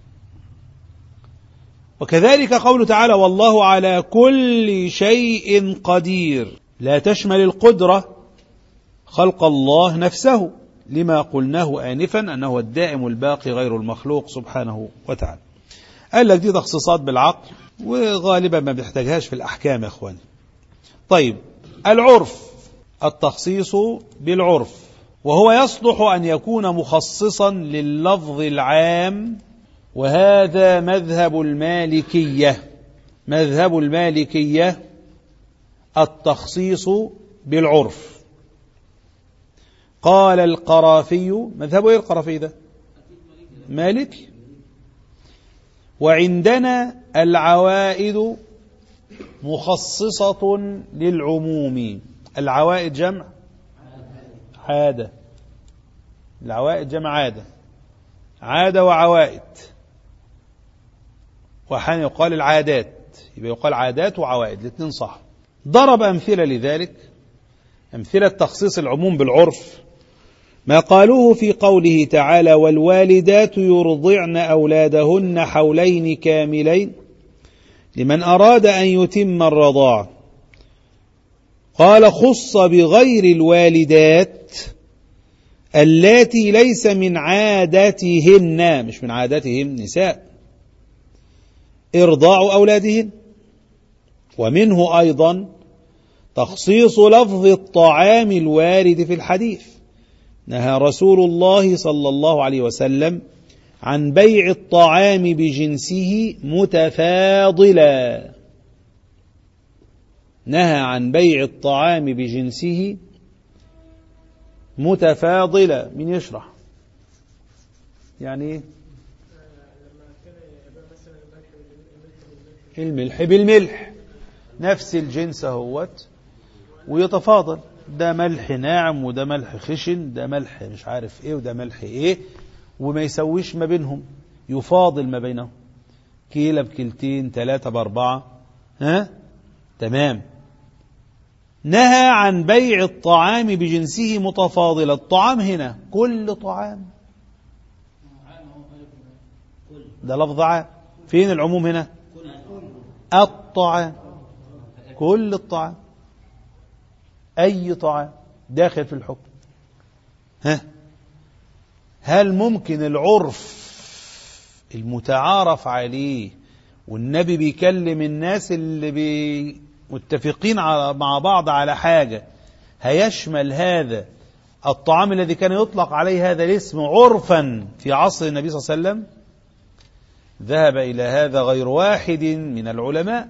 وكذلك قوله تعالى والله على كل شيء قدير، لا تشمل القدرة خلق الله نفسه، لما قلناه آنفا أنه الدائم الباقي غير المخلوق سبحانه وتعالى. قال لك دي تخصيصات بالعقل، وغالبا ما بيحتاجهاش في الأحكام يا أخواني. طيب العرف، التخصيص بالعرف، وهو يصلح أن يكون مخصصا لللفظ العام، وهذا مذهب المالكية التخصيص بالعرف. قال القرافي، مذهبه ايه القرافي ده؟ مالكي. وعندنا العوائد مخصصة للعموم. العوائد جمع عادة، العوائد جمع عادة وعوائد، وأحيانا يقال العادات، يبقى يقال عادات وعوائد، الاثنين صح. ضرب أمثلة لذلك، أمثلة تخصيص العموم بالعرف، ما قالوه في قوله تعالى والوالدات يرضعن أولادهن حولين كاملين لمن أراد أن يتم الرضاعة. قال خص بغير الوالدات اللاتي ليس من عادتهن، مش من عادتهم نساء، إرضاع أولادهن. ومنه أيضا تخصيص لفظ الطعام الوارد في الحديث، نهى رسول الله صلى الله عليه وسلم عن بيع الطعام بجنسه متفاضلا، نهى عن بيع الطعام بجنسه متفاضلا. من يشرح يعني ايه؟ الملح بالملح، نفس الجنس اهوت ويتفاضل، ده ملح ناعم وده ملح خشن، ده ملح مش عارف ايه وده ملح ايه، وما يسويش ما بينهم، يفاضل ما بينهم، كيلة بكيلتين، 3 ب4، تمام. نهى عن بيع الطعام بجنسه متفاضلا. الطعام هنا كل طعام، ده لفظ عام. فين العموم هنا؟ الطعام، كل الطعام، أي طعام داخل في الحكم. هل ممكن العرف المتعارف عليه والنبي بيكلم الناس اللي متفقين مع بعض على حاجة هيشمل هذا الطعام الذي كان يطلق عليه هذا الاسم عرفا في عصر النبي صلى الله عليه وسلم، ذهب إلى هذا غير واحد من العلماء.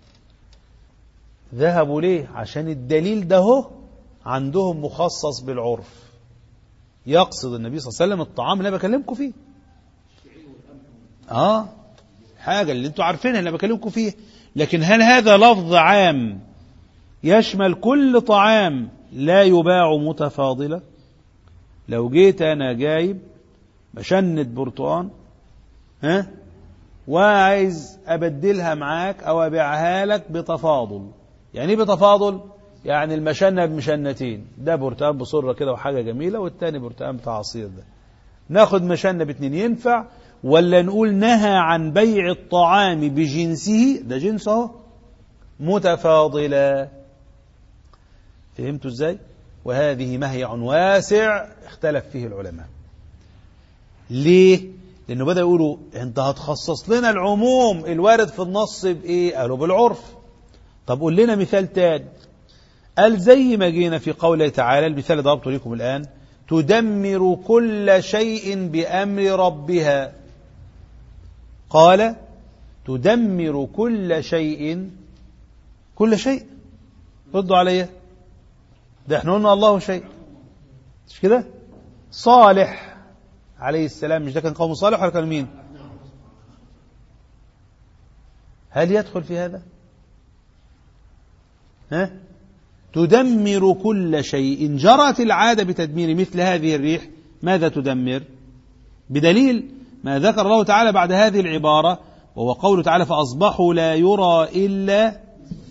ذهبوا ليه؟ عشان الدليل ده هو عندهم مخصص بالعرف، يقصد النبي صلى الله عليه وسلم الطعام اللي أنا بكلمكم فيه، حاجة اللي انتوا عارفينها اللي بكلمكم فيه. لكن هل هذا لفظ عام يشمل كل طعام لا يباع متفاضلة؟ لو جيت أنا جايب مشنة برتقان وعايز أبدلها معاك أو أبيعها لك بتفاضل. يعني إيه بتفاضل؟ يعني المشنة بمشنتين، ده برتقان بصرة كده وحاجة جميلة، والتاني برتقان بتاع عصير، ده ناخد مشنة باتنين، ينفع؟ ولا نقول نهى عن بيع الطعام بجنسه، ده جنسه متفاضلة؟ فهمتوا ازاي؟ وهذه مهيع واسع اختلف فيه العلماء. ليه؟ لأنه بدأ يقولوا انت هتخصص لنا العموم الوارد في النص بإيه؟ قالوا بالعرف. طب قول لنا مثال تاني. قال زي ما جينا في قوله تعالى، المثال اللي ضربته لكم الآن، تدمر كل شيء بأمر ربها. قال تدمر كل شيء، كل شيء، ردوا عليا، ده احنا قلنا الله شيء، مش كده؟ صالح عليه السلام، مش ده كان قوم صالح ولا كان مين؟ هل يدخل في هذا؟ تدمر كل شيء. جرت العادة بتدمير مثل هذه الريح، ماذا تدمر؟ بدليل ما ذكر الله تعالى بعد هذه العبارة، وهو قوله تعالى فأصبحوا لا يرى إلا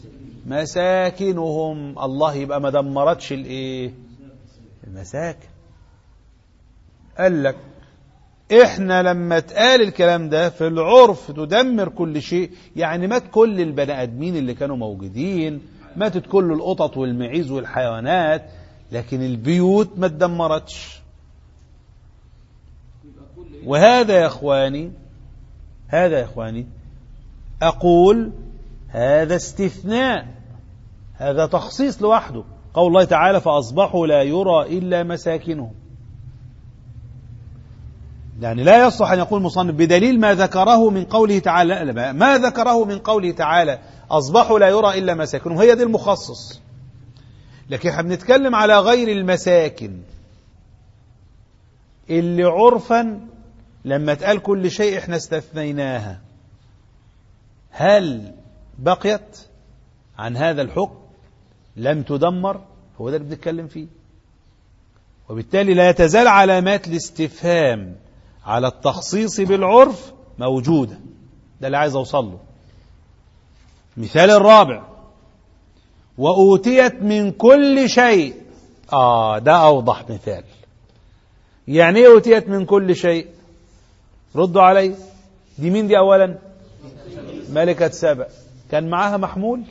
مساكنهم. الله يبقى ما دمرتش الايه؟ المساكن. قال لك احنا لما اتقال الكلام ده في العرف تدمر كل شيء، يعني مات كل البني ادمين اللي كانوا موجودين، ماتت كل القطط والمعيز والحيوانات، لكن البيوت ما اتدمرتش. وهذا يا اخواني، هذا يا اخواني اقول هذا استثناء، هذا تخصيص لوحده. قول الله تعالى فأصبحوا لا يرى إلا مساكنهم، يعني لا يصح أن يقول مصنف بدليل ما ذكره من قوله تعالى، لا، ما ذكره من قوله تعالى أصبحوا لا يرى إلا مساكنهم، هي دي المخصص. لكن احنا بنتكلم على غير المساكن اللي عرفا لما اتقال كل شيء احنا استثنيناها، هل بقيت عن هذا الحكم لم تدمر؟ هو ده اللي بنتكلم فيه. وبالتالي لا تزال علامات الاستفهام على التخصيص بالعرف موجودة، ده اللي عايز أوصل له. مثال الرابع، وأوتيت من كل شيء. ده أوضح مثال. يعني ايه أوتيت من كل شيء؟ ردوا علي. دي مين دي أولا؟ ملكة سبأ. كان معاها محمول؟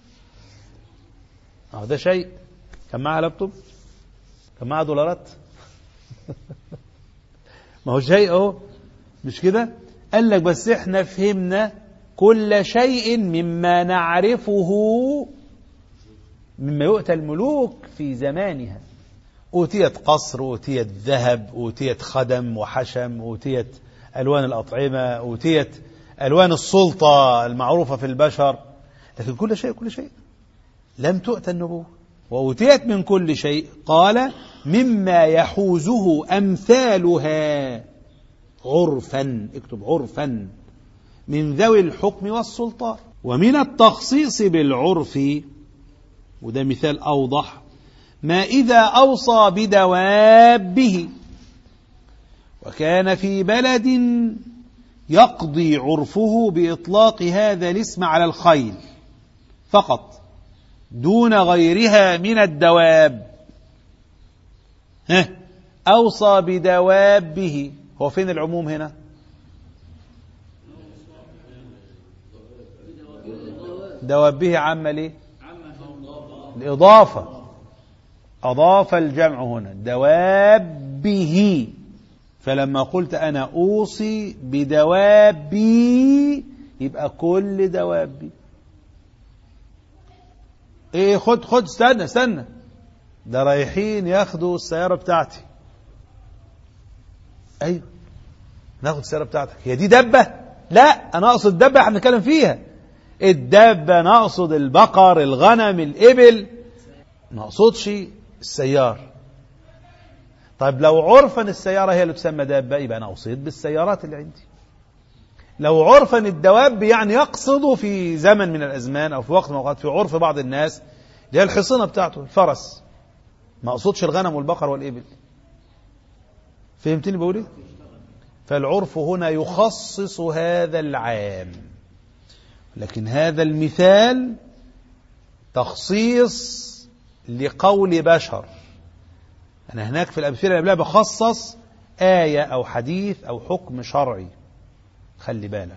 ده شيء. كان معاها لابتوب؟ كان معاها دولارات؟ ما هو شيء اهو، مش كده؟ قال لك بس احنا فهمنا كل شيء مما نعرفه مما يؤتى الملوك في زمانها. أوتيت قصر، أوتيت ذهب، أوتيت خدم وحشم، أوتيت ألوان الأطعمة، أوتيت ألوان السلطة المعروفة في البشر، لكن كل شيء كل شيء لم تؤتى النبوة. وأوتيت من كل شيء قال مما يحوزه أمثالها عرفا، اكتب عرفا، من ذوي الحكم والسلطان. ومن التخصيص بالعرف، وده مثال أوضح، ما إذا أوصى بدوابه وكان في بلد يقضي عرفه بإطلاق هذا الاسم على الخيل فقط دون غيرها من الدواب. أوصى بدوابه، هو فين العموم هنا؟ دوابه عامة ليه؟ الإضافة، أضاف الجمع هنا دوابه. فلما قلت أنا أوصي بدوابي يبقى كل دوابي. خد استنى ده رايحين ياخدوا السيارة بتاعتي. أيوة، ناخد السيارة بتاعتك. هي دي دبة؟ لا، أنا أقصد دبة احنا بنتكلم فيها. الدبة نقصد البقر، الغنم، الإبل، ما أقصدش السيار. طيب لو عرفا السيارة هي اللي تسمى دابة، يبقى أنا أصيد بالسيارات اللي عندي. لو عرفا الدواب يعني يقصد في زمن من الأزمان أو في وقت من الأوقات في عرف بعض الناس اللي هي الحصينة بتاعته، الفرس، ما أقصدش الغنم والبقر والإبل. فهمتني بقول إيه؟ فالعرف هنا يخصص هذا العام، لكن هذا المثال تخصيص لقول بشر. أنا هناك في الأمثلة اللي قبلها بخصص آية أو حديث أو حكم شرعي. خلي بالك،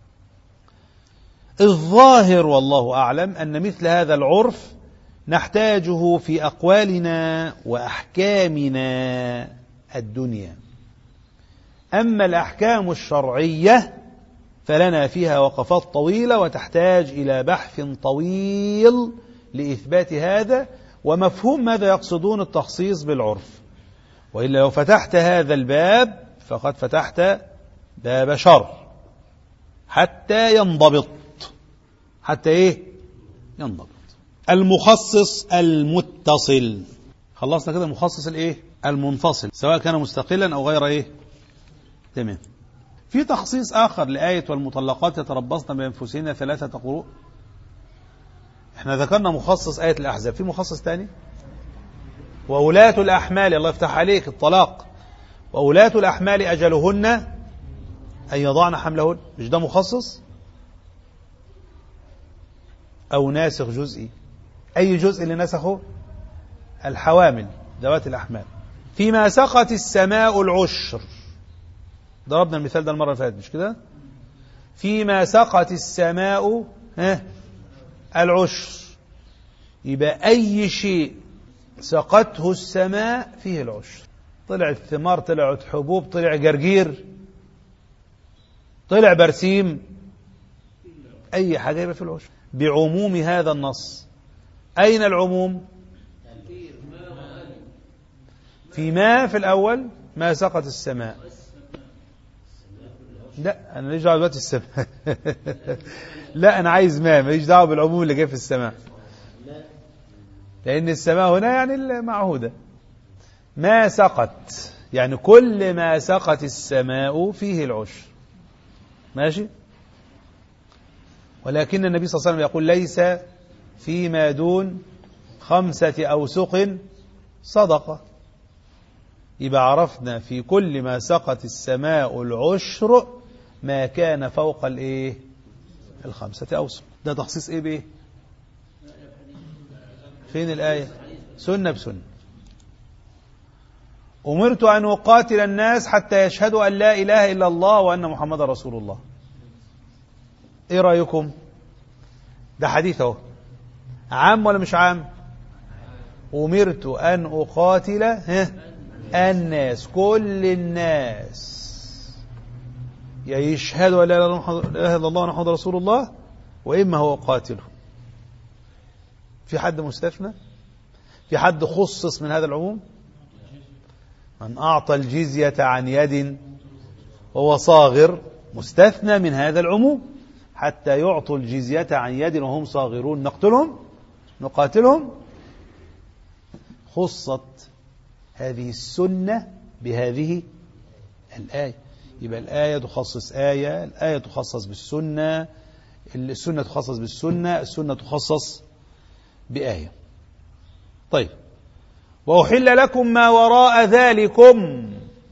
الظاهر والله أعلم أن مثل هذا العرف نحتاجه في أقوالنا وأحكامنا الدنيا. أما الأحكام الشرعية فلنا فيها وقفات طويلة وتحتاج إلى بحث طويل لإثبات هذا ومفهوم ماذا يقصدون التخصيص بالعرف. وإلا لو فتحت هذا الباب فقد فتحت باب شر حتى ينضبط. حتى إيه؟ ينضبط. المخصص المتصل. خلصنا كده المخصص الإيه؟ المنفصل، سواء كان مستقلا أو غير إيه؟ تمام. في تخصيص آخر لآية والمطلقات يتربصن بأنفسهن 3 قروء. احنا ذكرنا مخصص آية الأحزاب، في مخصص تاني؟ وأولاة الأحمال، الله يفتح عليك، الطلاق. وأولاة الأحمال أجلهن أن يضعن حملهن، مش ده مخصص؟ أو ناسخ جزئي؟ أي جزء اللي نسخه؟ الحوامل ذوات الأحمال. فيما سقت السماء العشر، ضربنا المثال ده المرة اللي فاتت مش كده؟ فيما سقت السماء العشر، يبقى أي شيء سقته السماء فيه العشر. طلعت ثمار، طلعت حبوب، طلع جرجير، طلع برسيم، أي حاجة يبقى في العشر بعموم هذا النص. أين العموم؟ فيما في الأول ما سقط السماء. لا أنا ليش دعوة دلوقتي السماء لا أنا عايز ما ماليش دعوة بالعموم اللي جاي في السماء، لأن السماء هنا يعني المعهودة. ما سقط يعني كل ما سقط السماء فيه العشر، ماشي. ولكن النبي صلى الله عليه وسلم يقول ليس فيما دون 5 أوسق صدقة. يبقى عرفنا في كل ما سقط السماء العشر ما كان فوق الايه؟ 5 أوسق. ده تخصيص ايه بايه؟ فين الآية؟ سنة بسنة. أمرت أن أقاتل الناس حتى يشهدوا أن لا إله إلا الله وأن محمد رسول الله. إيه رأيكم؟ ده حديث اهو، عام ولا مش عام؟ أمرت أن أقاتل الناس، كل الناس يا يشهدوا أن لا إله إلا الله وأن محمد رسول الله، وإما هو قاتله. في حد مستثنى؟ في حد خصص من هذا العموم؟ من أعطى الجزية عن يد وهو صاغر مستثنى من هذا العموم. حتى يعطوا الجزية عن يد وهم صاغرون نقتلهم نقاتلهم. خصت هذه السنة بهذه الآية. يبقى الآية تخصص آية، الآية تخصص بالسنة، السنة تخصص بالسنة، السنة تخصص بآية. طيب، وأحل لكم ما وراء ذلكم،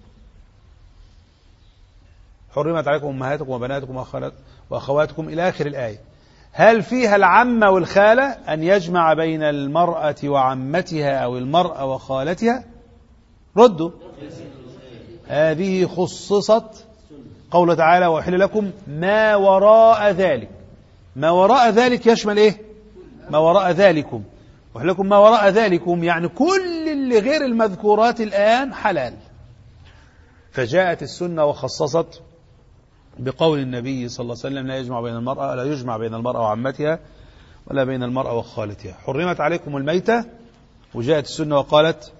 حرمت عليكم أمهاتكم وبناتكم وأخواتكم إلى آخر الآية. هل فيها العمة والخالة أن يجمع بين المرأة وعمتها أو المرأة وخالتها؟ ردوا. هذه خصصت قوله تعالى وأحل لكم ما وراء ذلك. ما وراء ذلك يشمل إيه؟ ما وراء ذلكم. وأحل لكم ما وراء ذلكم يعني كل اللي غير المذكورات الآن حلال. فجاءت السنة وخصصت بقول النبي صلى الله عليه وسلم لا يجمع بين المرأة وعمتها ولا بين المرأة وخالتها. حرمت عليكم الميتة وجاءت السنة وقالت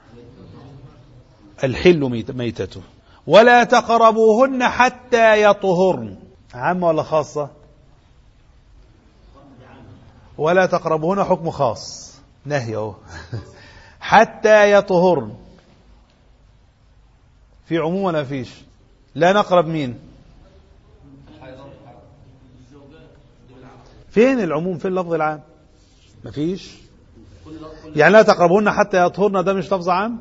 الحل ميتته. ولا تقربوهن حتى يطهرن، عامة ولا خاصة؟ ولا تقربوهن حكم خاص، نهي اهو. حتى يطهرن في عموم ولا فيش؟ لا نقرب مين؟ فين العموم؟ فين اللفظ العام؟ مفيش. يعني لا تقربوهن حتى يطهرن ده مش لفظ عام؟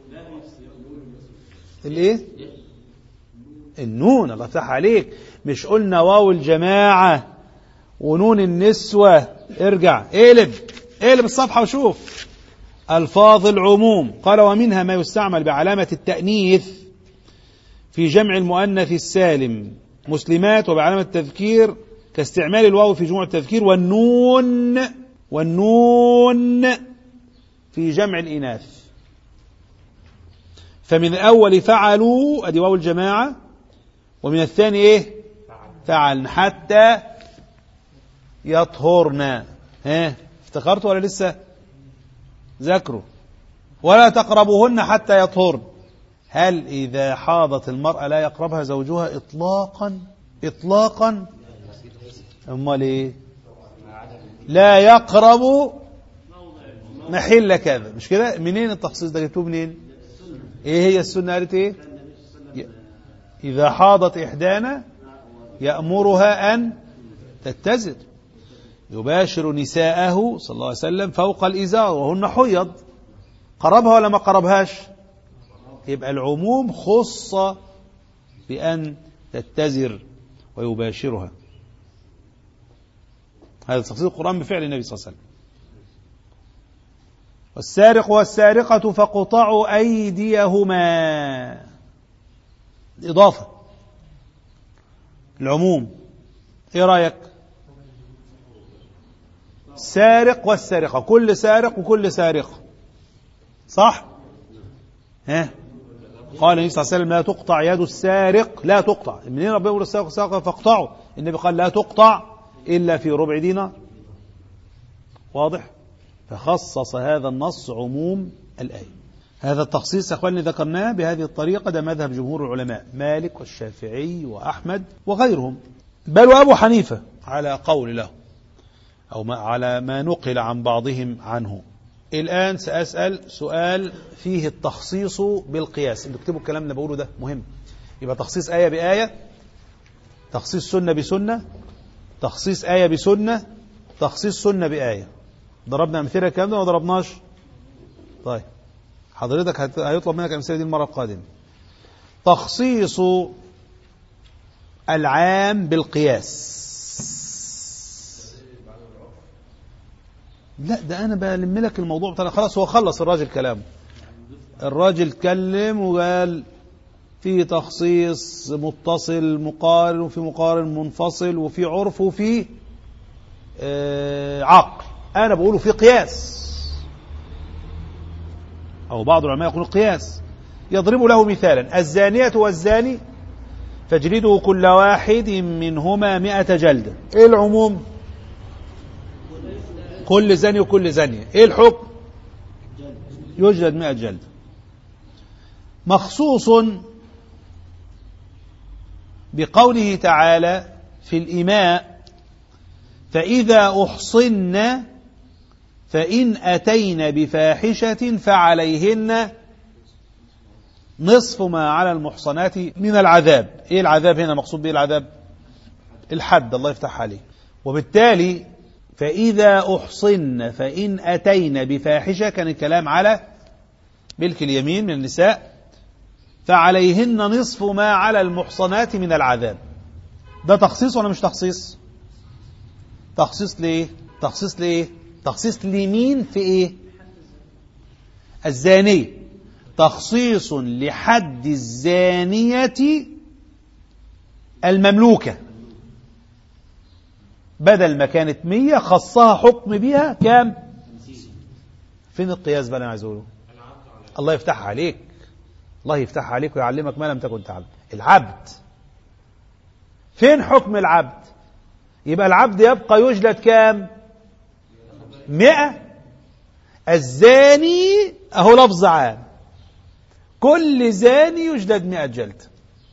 الايه؟ النون. الله يفتح عليك، مش قلنا واو الجماعة ونون النسوة؟ ارجع اقلب الصفحة وشوف ألفاظ العموم. قال ومنها ما يستعمل بعلامة التأنيث في جمع المؤنث السالم مسلمات، وبعلامة التذكير كاستعمال الواو في جمع التذكير، والنون في جمع الإناث. فمن أول فعلوا أدي واو الجماعة، ومن الثاني إيه؟ فعل حتى يطهرنا. افتكرتوا ولا لسه؟ ذاكروا. ولا تقربوهن حتى يطهرن. هل إذا حاضت المرأة لا يقربها زوجها إطلاقا؟ أمال إيه؟ لا يقرب محل كذا، مش كده؟ منين التخصيص ده؟ جبتوه منين؟ ايه هي السنة؟ قالت ايه؟ إذا حاضت إحدانا يأمرها أن تتزر، يباشر نساءه صلى الله عليه وسلم فوق الإزار وهن حيض. قربها ولا ما قربهاش؟ يبقى العموم خص بأن تتزر ويباشرها. هذا تخصيص القرآن بفعل النبي صلى الله عليه وسلم. والسارق والسارقة فاقطعوا أيديهما، إضافة العموم. إيه رأيك؟ سارق والسارقة، كل سارق وكل سارقة، صح؟ قال النبي صلى الله عليه وسلم لا تقطع يد السارق، لا تقطع. منين ربنا يقول السارق والسارقة فاقطعوا؟ النبي قال لا تقطع إلا في ربع دينار. واضح؟ فخصص هذا النص عموم الآية. هذا التخصيص يا أخواني ذكرناه بهذه الطريقة، ده مذهب جمهور العلماء مالك والشافعي وأحمد وغيرهم، بل وأبو حنيفة على قول له أو على ما نقل عن بعضهم عنه. الآن سأسأل سؤال فيه التخصيص بالقياس. انتوا اكتبوا الكلام اللي بقوله ده مهم. يبقى تخصيص آية بآية، تخصيص سنة بسنة، تخصيص آية بسنة، تخصيص سنة بآية. ضربنا أمثلة الكلام ده ما ضربناش؟ طيب حضرتك هيطلب منك أمثلة دي المرة القادمة. تخصيص العام بالقياس. لا ده أنا بلم لك الموضوع بتاعنا. خلاص هو خلص الراجل كلامه. الراجل اتكلم وقال في تخصيص متصل مقارن، وفي مقارن منفصل، وفي عرف، وفي عقل. أنا بقوله في قياس، أو بعض العلماء يقولون قياس. يضرب له مثالا: الزانية والزاني فاجلدوا كل واحد منهما 100 جلدة. إيه العموم؟ كل زاني وكل زانية. إيه الحكم؟ يجلد 100 جلدة. مخصوص بقوله تعالى في الإماء: فإذا أحصن فإن أتين بفاحشة فعليهن نصف ما على المحصنات من العذاب. إيه العذاب هنا؟ مقصود به العذاب الحد. الله يفتح عليه. وبالتالي فإذا أحصن فإن أتين بفاحشة كان الكلام على ملك اليمين من النساء، فعليهن نصف ما على المحصنات من العذاب. ده تخصيص ولا مش تخصيص؟ تخصيص ليه؟ تخصيص ليه؟ تخصيص لمين في ايه؟ الزانية. تخصيص لحد الزانية المملوكة، بدل ما كانت 100 خصها حكم بيها كام؟ فين القياس بقى اللي انا عايز اقوله؟ الله يفتح عليك، الله يفتح عليك ويعلمك ما لم تكن تعلم. العبد، فين حكم العبد؟ يبقى العبد يبقى يجلد كام؟ 100. الزاني أهو لفظ عام، كل زاني يجلد 100 جلد،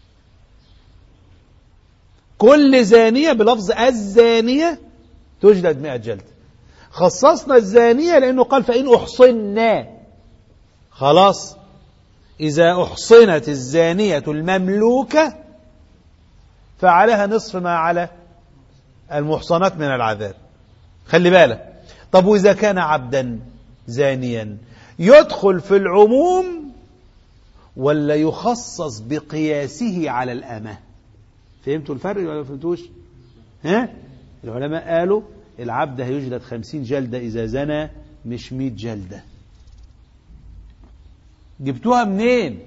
كل زانية بلفظ الزانية تجلد 100 جلد. خصصنا الزانية لأنه قال فإن أحصنا، خلاص إذا أحصنت الزانية المملوكة فعليها نصف ما على المحصنات من العذاب. خلي بالك. طب وإذا كان عبدا زانيا يدخل في العموم ولا يخصص بقياسه على الأمة؟ فهمتوا الفرق ولا فهمتوش؟ العلماء قالوا العبد هيجلد 50 جلدة إذا زنى، مش 100 جلدة. جبتوها منين؟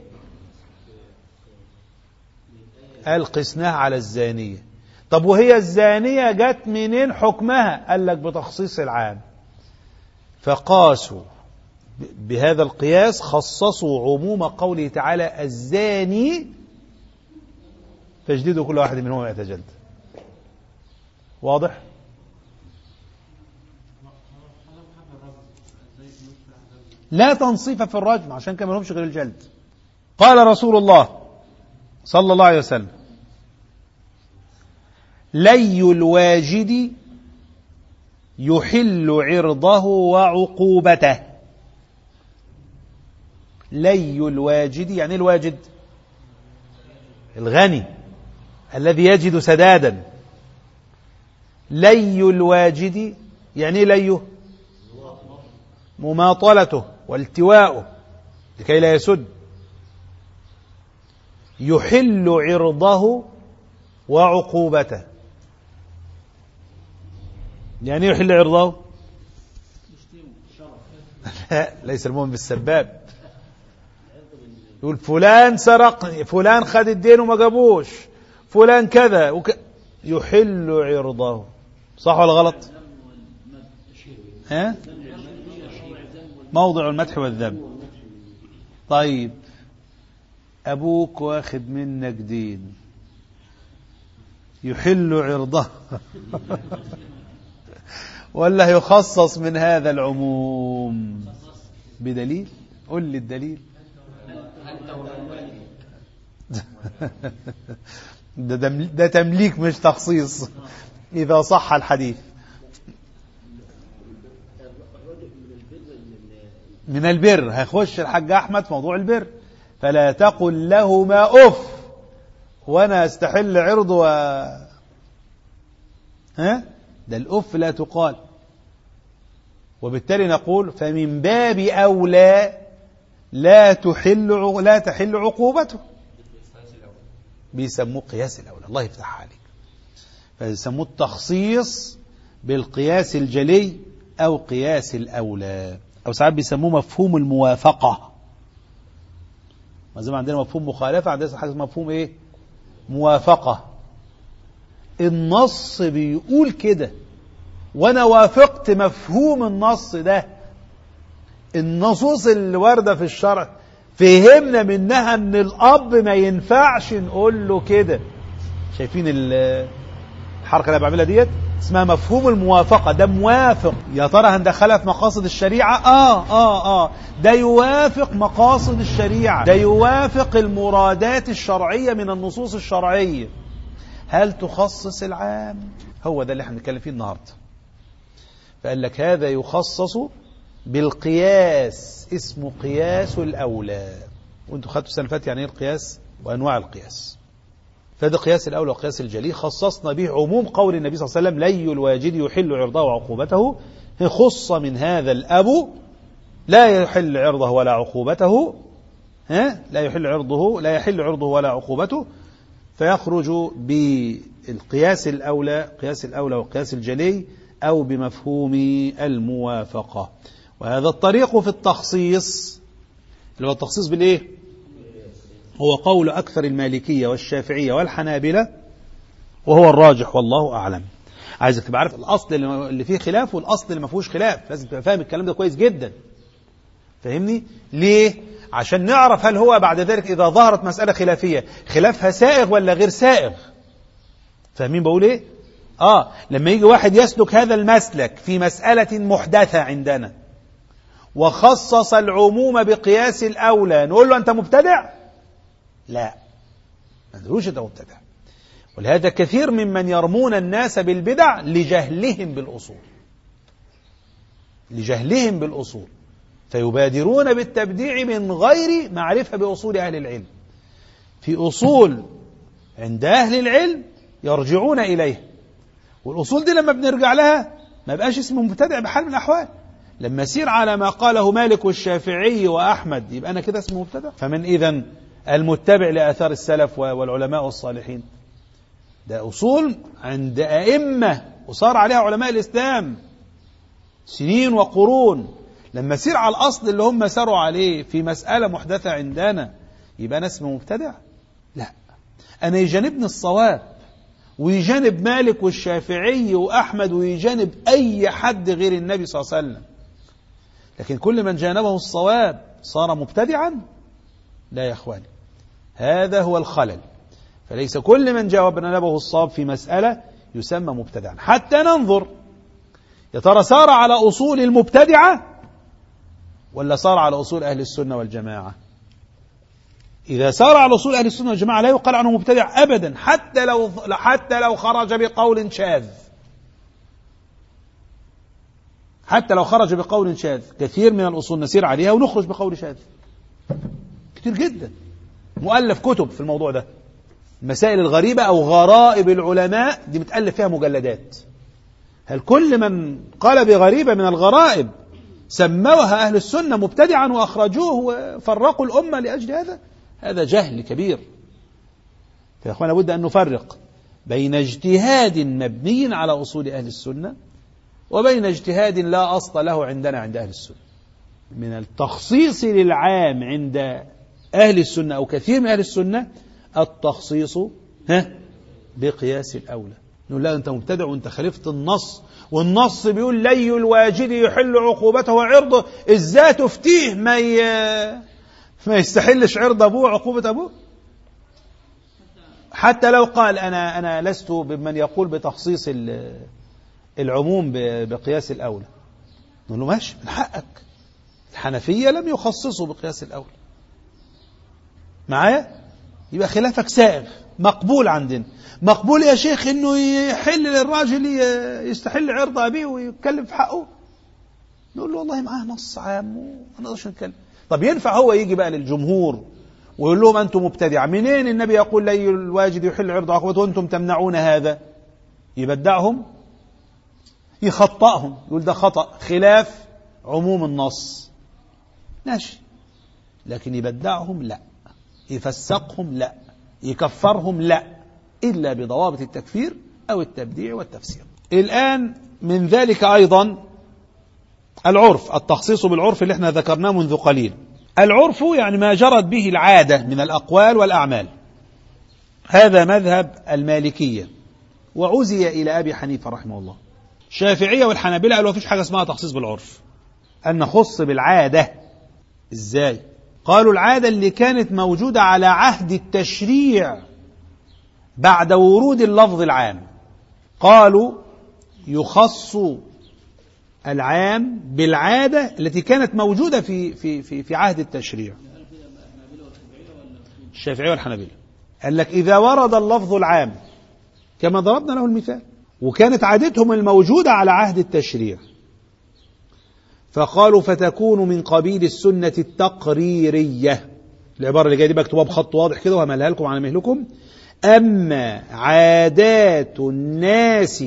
قال قسناها على الزانية. طب وهي الزانية جت منين حكمها؟ قال لك بتخصيص العام، فقاسوا بهذا القياس، خصصوا عموم قوله تعالى الزاني فاجلدوا كل واحد منهم 100 جلدة. واضح؟ لا تنصيف في الرجم، عشان كما لهمش غير الجلد. قال رسول الله صلى الله عليه وسلم لي الواجد يحل عرضه وعقوبته. لي الواجد يعني الواجد الغني الذي يجد سدادا. لي الواجد يعني ليه مماطلته والتواؤه لكي لا يسد. يحل عرضه وعقوبته، يعني يحل عرضه لا ليس المؤمن بالسباب. يقول فلان سرقني، فلان خد الدين وما جابوش، فلان كذا يحل عرضه. صح ولا غلط؟ موضع المدح والذم. طيب أبوك واخد منك دين، يحل عرضه ولا يخصص من هذا العموم بدليل؟ قل لي الدليل. ده تمليك مش تخصيص إذا صح الحديث. من البر هيخش الحاج أحمد في موضوع البر. فلا تقل لهما أف وأنا استحل عرض ده الأف لا تقال. وبالتالي نقول فمن باب أولى لا تحل عقوبته. بيسموه قياس الأولى. الله يفتح عليك. فيسموه التخصيص بالقياس الجلي أو قياس الأولى، أو ساعات بيسموه مفهوم الموافقة. ما زي ما عندنا مفهوم مخالفة، عندنا حاجة مفهوم إيه؟ موافقة. النص بيقول كده وأنا وافقت مفهوم النص ده. النصوص اللي واردة في الشرع فهمنا منها ان الاب ما ينفعش نقول له كده. شايفين الحركة اللي بعملها ديت؟ اسمها مفهوم الموافقة. ده موافق. يا ترى هندخلها في مقاصد الشريعة؟ ده يوافق مقاصد الشريعة، ده يوافق المرادات الشرعية من النصوص الشرعية. هل تخصص العام؟ هو ده اللي احنا بنتكلم فيه النهاردة. فقال لك هذا يخصص بالقياس، اسمه قياس الأولى. وانتوا خدتوا السنة اللي فاتت يعني ايه القياس وأنواع القياس. فهذا قياس الأولى وقياس الجلي خصصنا به عموم قول النبي صلى الله عليه وسلم لي الواجد يحل عرضه وعقوبته. خص من هذا الأب لا يحل عرضه ولا عقوبته، لا يحل عرضه ولا عقوبته، فيخرج بالقياس الأولى، قياس الأولى وقياس الجلي، أو بمفهوم الموافقة. وهذا الطريق في التخصيص اللي هو التخصيص بالإيه؟ هو قول أكثر المالكية والشافعية والحنابلة، وهو الراجح والله أعلم. عايزك تبقى عارف الأصل اللي فيه خلاف والأصل اللي ما فيهوش خلاف. لازم تبقى فاهم الكلام ده كويس جدا. فاهمني؟ ليه؟ عشان نعرف هل هو بعد ذلك إذا ظهرت مسألة خلافية خلافها سائغ ولا غير سائغ. فاهمين بقول إيه؟ لما يجي واحد يسلك هذا المسلك في مسألة محدثة عندنا وخصص العموم بقياس الأولى نقول له أنت مبتدع؟ لا، ما نقولوش أنت مبتدع. ولهذا كثير ممن يرمون الناس بالبدع لجهلهم بالأصول، لجهلهم بالأصول، فيبادرون بالتبديع من غير معرفة بأصول أهل العلم. في أصول عند أهل العلم يرجعون إليه، والأصول دي لما بنرجع لها ما بقاش اسمه مبتدع بحال من الأحوال. لما سير على ما قاله مالك والشافعي وأحمد يبقى أنا كده اسمه مبتدع. فمن إذن المتبع لآثار السلف والعلماء والصالحين؟ ده أصول عند أئمة وصار عليها علماء الإسلام سنين وقرون. لما سير على الأصل اللي هم ساروا عليه في مسألة محدثة عندنا يبقى أنا اسمه مبتدع؟ لا، أنا يجانبني الصواب ويجانب مالك والشافعي وأحمد ويجانب أي حد غير النبي صلى الله عليه وسلم. لكن كل من جانبه الصواب صار مبتدعا؟ لا يا أخواني، هذا هو الخلل. فليس كل من جانبه الصواب في مسألة يسمى مبتدعا. حتى ننظر يا ترى سار على أصول المبتدعة ولا سار على أصول أهل السنة والجماعة؟ إذا سار على أصول أهل السنة والجماعة لا يقال عنه مبتدع أبدا، حتى لو خرج بقول شاذ، حتى لو خرج بقول شاذ. كثير من الأصول نسير عليها ونخرج بقول شاذ كثير جدا. مؤلف كتب في الموضوع ده، المسائل الغريبة أو غرائب العلماء دي متألف فيها مجلدات. هل كل من قال بغريبة من الغرائب سموها أهل السنة مبتدعا وأخرجوه وفرقوا الأمة لأجل هذا؟ هذا جهل كبير. يا أخوانا لابد أن نفرق بين اجتهاد مبني على أصول أهل السنة وبين اجتهاد لا أصل له عندنا عند أهل السنة. من التخصيص للعام عند أهل السنة أو كثير من أهل السنة التخصيص بقياس الأولى. نقول لا أنت مبتدع وأنت خالفت النص، والنص بيقول لي الواجد يحل عقوبته وعرضه، إزاي تفتيه ما يستحلش عرض أبوه عقوبة أبوه؟ حتى لو قال أنا لست بمن يقول بتخصيص العموم بقياس الأولى، نقول له ماشي من حقك. الحنفية لم يخصصوا بقياس الأولى معايا، يبقى خلافك سائغ مقبول عندنا. مقبول يا شيخ انه يحل للراجل يستحل عرض ابيه ويتكلم في حقه؟ نقول له والله معاه نص عام وما نقدرش نتكلم. طب ينفع هو يجي بقى للجمهور ويقول لهم انتم مبتدع؟ منين النبي يقول لي الواجد يحل عرض عقوبته وانتم تمنعون هذا؟ يبدعهم، يخطئهم، يقول ده خطأ خلاف عموم النص، ماشي. لكن يبدعهم لا، يفسقهم لا، يكفرهم لا، إلا بضوابط التكفير أو التبديع والتفسير. الآن من ذلك أيضا العرف، التخصيص بالعرف اللي احنا ذكرناه منذ قليل. العرف يعني ما جرت به العادة من الأقوال والأعمال. هذا مذهب المالكية وعزي إلى أبي حنيفة رحمه الله. الشافعية والحنابلة قالوا مفيش حاجة اسمها تخصيص بالعرف، أن نخص بالعادة. إزاي؟ قالوا العادة اللي كانت موجودة على عهد التشريع بعد ورود اللفظ العام. قالوا يخص العام بالعادة التي كانت موجودة في عهد التشريع. الشافعية والحنابلة قال لك إذا ورد اللفظ العام كما ضربنا له المثال وكانت عادتهم الموجودة على عهد التشريع، فقالوا فتكون من قبيل السنة التقريرية. العبارة اللي جاية دي بكتبها بخط واضح كده وهملها لكم على مهلكم. أما عادات الناس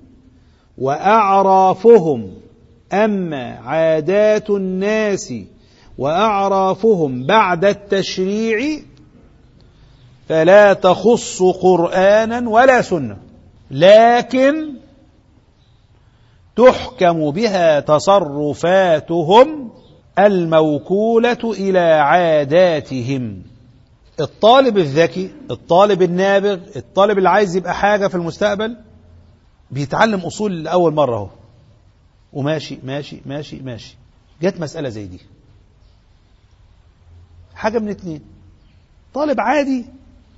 وأعرافهم، أما عادات الناس وأعرافهم بعد التشريع فلا تخص قرآنا ولا سنة، لكن تحكم بها تصرفاتهم الموكولة إلى عاداتهم. الطالب الذكي، الطالب النابغ، الطالب اللي عايز يبقى حاجة في المستقبل بيتعلم أصول لأول مرة اهو، وماشي ماشي ماشي ماشي، جت مسألة زي دي، حاجة من اتنين. طالب عادي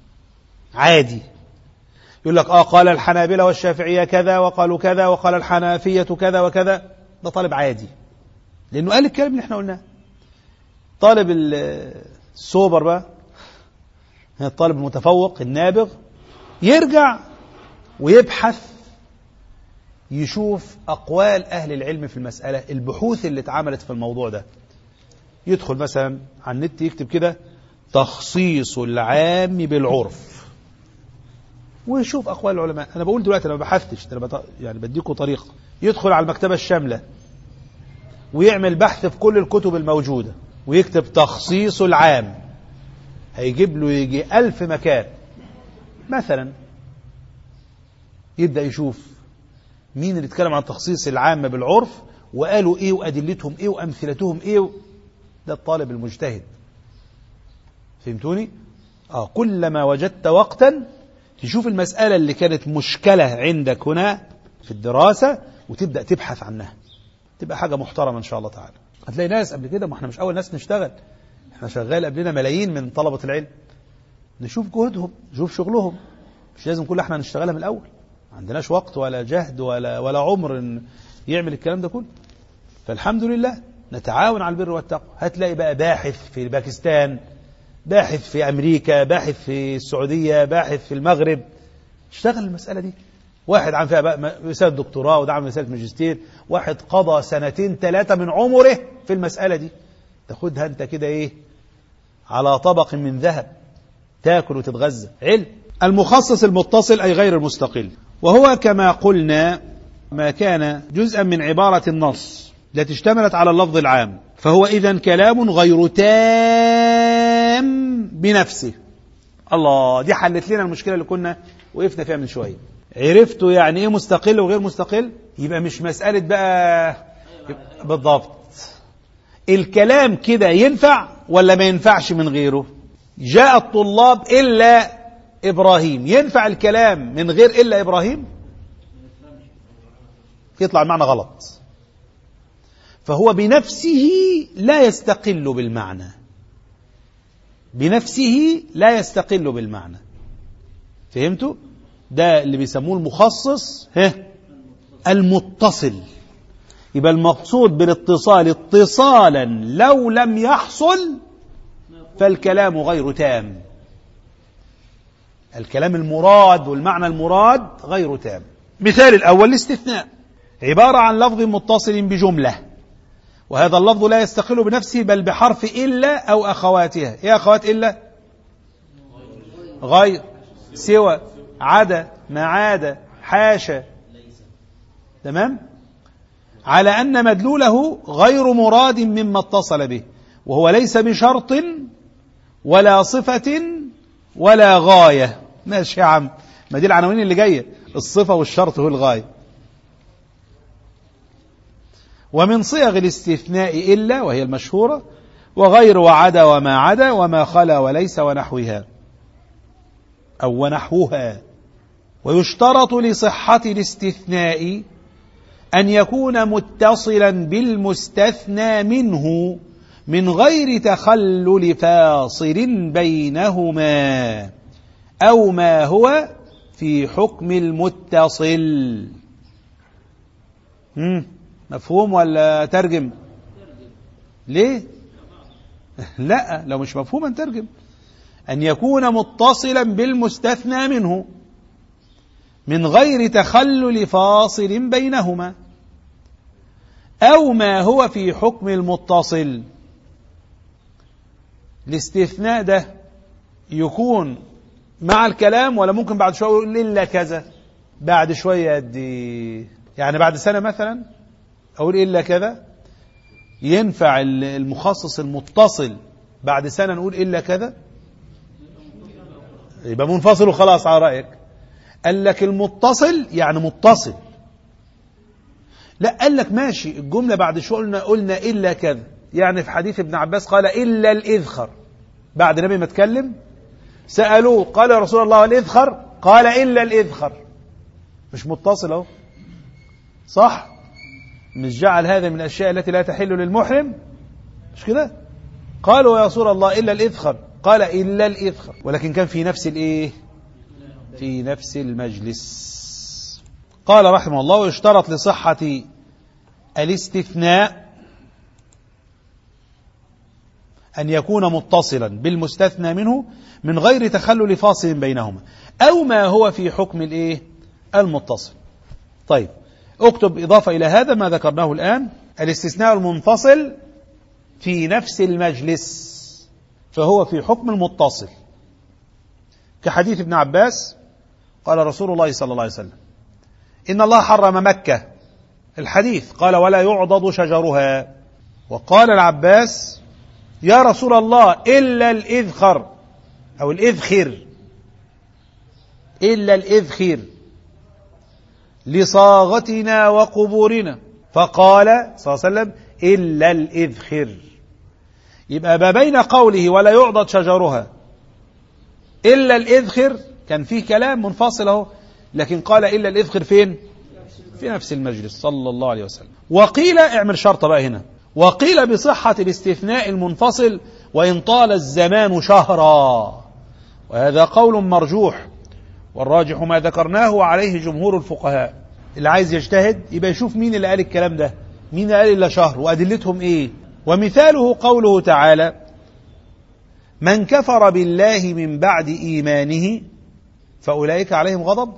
يقول لك قال الحنابلة والشافعية كذا وقالوا كذا وقال الحنفية كذا وكذا، ده طالب عادي لأنه قال الكلام اللي احنا قلناه. طالب السوبر بقى، الطالب المتفوق النابغ، يرجع ويبحث، يشوف أقوال أهل العلم في المسألة، البحوث اللي اتعملت في الموضوع ده. يدخل مثلا على النت يكتب كده تخصيص العام بالعرف، ويشوف أقوال العلماء. أنا بقول دلوقتي أنا ما بحثتش، أنا يعني بديكم طريقة. يدخل على المكتبة الشاملة ويعمل بحث في كل الكتب الموجودة ويكتب تخصيص العام، هيجيب له يجي 1000 مكان مثلا. يبدأ يشوف مين اللي اتكلم عن تخصيص العام بالعرف وقالوا ايه وأدلتهم ايه وأمثلتهم ايه. ده الطالب المجتهد. فهمتوني؟ كلما وجدت وقتا تشوف المسألة اللي كانت مشكلة عندك هنا في الدراسة وتبدأ تبحث عنها، تبقى حاجة محترمة إن شاء الله تعالى. هتلاقي ناس قبل كده، ما احنا مش أول ناس نشتغل، احنا شغال قبلنا ملايين من طلبة العلم. نشوف جهدهم، نشوف شغلهم، مش لازم كل احنا نشتغلها من الأول، ما عندناش وقت ولا جهد ولا عمر يعمل الكلام ده كله. فالحمد لله نتعاون على البر والتقوى. هتلاقي بقى باحث في باكستان، باحث في أمريكا، باحث في السعودية، باحث في المغرب، اشتغل المسألة دي. واحد عم فيها بقى رسالة دكتوراه، وده عم رسالة ماجستير، واحد قضى 2-3 من عمره في المسألة دي. تاخدها انت كده ايه على طبق من ذهب، تاكل وتتغذى علم. المخصص المتصل أي غير المستقل، وهو كما قلنا ما كان جزءا من عبارة النص التي اشتملت على اللفظ العام، فهو إذن كلام غير تام بنفسه. الله، دي حلت لنا المشكلة اللي كنا وقفنا فيها من شوية. عرفتوا يعني ايه مستقل وغير مستقل؟ يبقى مش مسألة بقى بالضبط الكلام كده ينفع ولا ما ينفعش من غيره. جاء الطلاب إلا إبراهيم، ينفع الكلام من غير إلا إبراهيم؟ يطلع المعنى غلط. فهو بنفسه لا يستقل بالمعنى، بنفسه لا يستقل بالمعنى. فهمتوا؟ ده اللي بيسموه المخصص المتصل. يبقى المقصود بالاتصال اتصالا لو لم يحصل فالكلام غير تام، الكلام المراد والمعنى المراد غير تام. مثال الأول الاستثناء، عبارة عن لفظ متصل بجملة، وهذا اللفظ لا يستقل بنفسه بل بحرف إلا أو أخواتها. إيه أخوات إلا؟ غير، سوى، عدا، ما عاد، حاشا. تمام؟ على أن مدلوله غير مراد مما اتصل به، وهو ليس بشرط ولا صفة ولا غاية. ماشي يا عم، ما دي العناوين اللي جاية، الصفة والشرط والغاية. ومن صيغ الاستثناء إلا، وهي المشهورة، وغير وعدا وما عدا وما خلا وليس ونحوها أو ونحوها. ويشترط لصحة الاستثناء أن يكون متصلا بالمستثنى منه من غير تخلل فاصل بينهما أو ما هو في حكم المتصل. مفهوم ولا ترجم؟ ليه؟ لا، لو مش مفهوم نترجم. أن يكون متصلا بالمستثنى منه من غير تخلل فاصل بينهما أو ما هو في حكم المتصل. الاستثناء ده يكون مع الكلام ولا ممكن بعد شوية يقول إلا كذا، بعد شوية يعني بعد سنة مثلا أقول إلا كذا؟ ينفع المخصص المتصل بعد سنة نقول إلا كذا؟ يبقى منفصل وخلاص على رأيك. قال لك المتصل يعني متصل. لا، قال لك ماشي، الجملة بعد شوية قلنا إلا كذا، يعني في حديث ابن عباس قال إلا الإذخر، بعد النبي ما اتكلم سألوه قال يا رسول الله الإذخر؟ قال إلا الإذخر. مش متصل اهو، صح؟ مش جعل هذا من الأشياء التي لا تحل للمحرم، مش كده؟ قالوا يا رسول الله إلا الإذخر، قال إلا الإذخر، ولكن كان في نفس الإيه؟ في نفس المجلس. قال رحمه الله: ويشترط لصحة الاستثناء أن يكون متصلا بالمستثنى منه من غير تخلل فاصل بينهما، أو ما هو في حكم الإيه؟ المتصل. طيب اكتب إضافة إلى هذا ما ذكرناه الآن: الاستثناء المنفصل في نفس المجلس فهو في حكم المتصل، كحديث ابن عباس قال رسول الله صلى الله عليه وسلم: إن الله حرم مكة، الحديث قال: ولا يعضد شجرها. وقال العباس: يا رسول الله إلا الإذخر أو الإذخر، إلا الإذخر لصاغتنا وقبورنا، فقال صلى الله عليه وسلم: إلا الإذخر. يبقى ما بين قوله ولا يعضد شجرها إلا الإذخر كان فيه كلام منفصل اهو، لكن قال إلا الإذخر فين؟ في نفس المجلس صلى الله عليه وسلم. وقيل، اعمل شرطة بقى هنا، وقيل بصحة الاستثناء المنفصل وإن طال الزمان شهرا، وهذا قول مرجوح، والراجح ما ذكرناه وعليه جمهور الفقهاء. اللي عايز يجتهد يبقى يشوف مين اللي قال الكلام ده، مين اللي قال إلا شهر وأدلتهم إيه. ومثاله قوله تعالى: من كفر بالله من بعد إيمانه فأولئك عليهم غضب،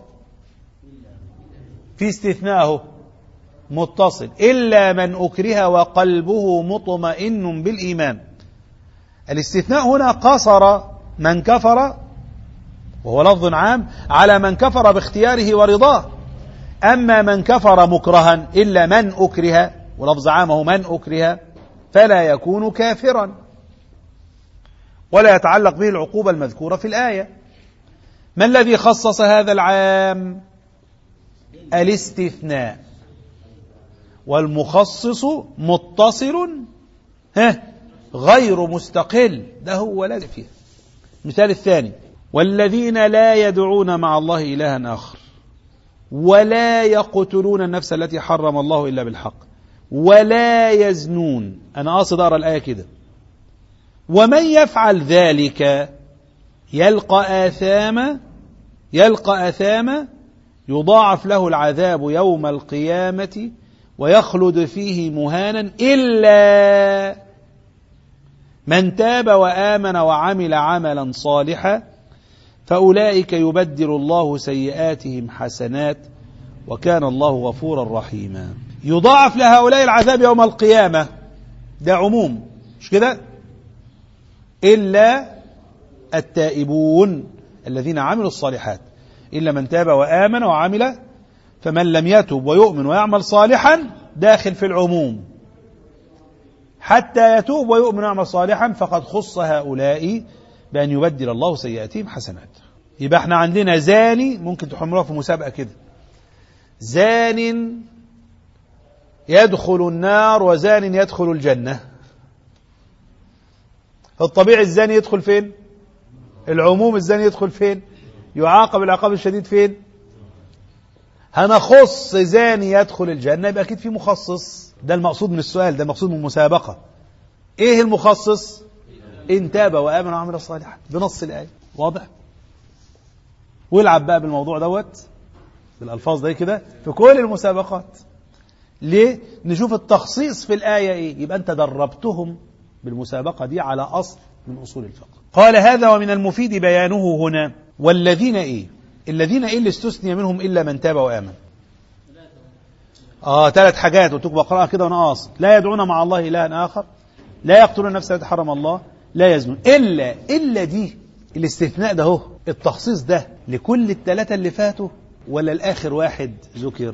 في استثناءه متصل: إلا من أكره وقلبه مطمئن بالإيمان. الاستثناء هنا قصر من كفر، وهو لفظ عام، على من كفر باختياره ورضاه. أما من كفر مكرها إلا من أكره، ولفظ عامه من أكره، فلا يكون كافرا ولا يتعلق به العقوبة المذكورة في الآية. ما الذي خصص هذا العام؟ الاستثناء، والمخصص متصل غير مستقل، ده هو لازم فيه. مثال الثاني: والذين لا يدعون مع الله إلها آخر ولا يقتلون النفس التي حرم الله إلا بالحق ولا يزنون. أنا قاصد أقرأ الآية كده: ومن يفعل ذلك يلقى آثاما يضاعف له العذاب يوم القيامة ويخلد فيه مهانا إلا من تاب وآمن وعمل عملا صالحا فأولئك يبدل الله سيئاتهم حسنات وكان الله غفورا رحيما. يضاعف لهؤلاء العذاب يوم القيامة، ده عموم مش كده؟ إلا التائبون الذين عملوا الصالحات، إلا من تاب وآمن وعمل، فمن لم يتب ويؤمن ويعمل صالحا داخل في العموم، حتى يتوب ويؤمن ويعمل صالحا فقد خص هؤلاء بأن يبدل الله سيئاتهم حسنات. يبقى احنا عندنا زاني، ممكن تحملوها في مسابقة كده: زان يدخل النار وزان يدخل الجنة. الطبيعي الزاني يدخل فين؟ العموم. الزاني يدخل فين؟ يعاقب العقاب الشديد فين؟ هنخص زاني يدخل الجنة، يبقى أكيد في مخصص. ده المقصود من السؤال، ده المقصود من المسابقة. إيه المخصص؟ إن تاب وآمن وعمل صالحا، بنص الآية. واضح؟ والعب بقى بالموضوع دوت، بالألفاظ دي كده في كل المسابقات. ليه؟ نشوف التخصيص في الآية إيه. يبقى أنت دربتهم بالمسابقة دي على أصل من أصول الفقه. قال: هذا ومن المفيد بيانه هنا. والذين إيه؟ الذين إيه اللي استثني منهم إلا من تاب وآمن؟ 3 حاجات وتبقى بقراءة كده وأنا قاصد: لا يدعون مع الله إلها آخر، لا يقتلون النفس التي حرم الله، لا يزنون. إلا دي الاستثناء ده هو التخصيص ده لكل ال3 اللي فاتوا ولا الآخر واحد ذكر؟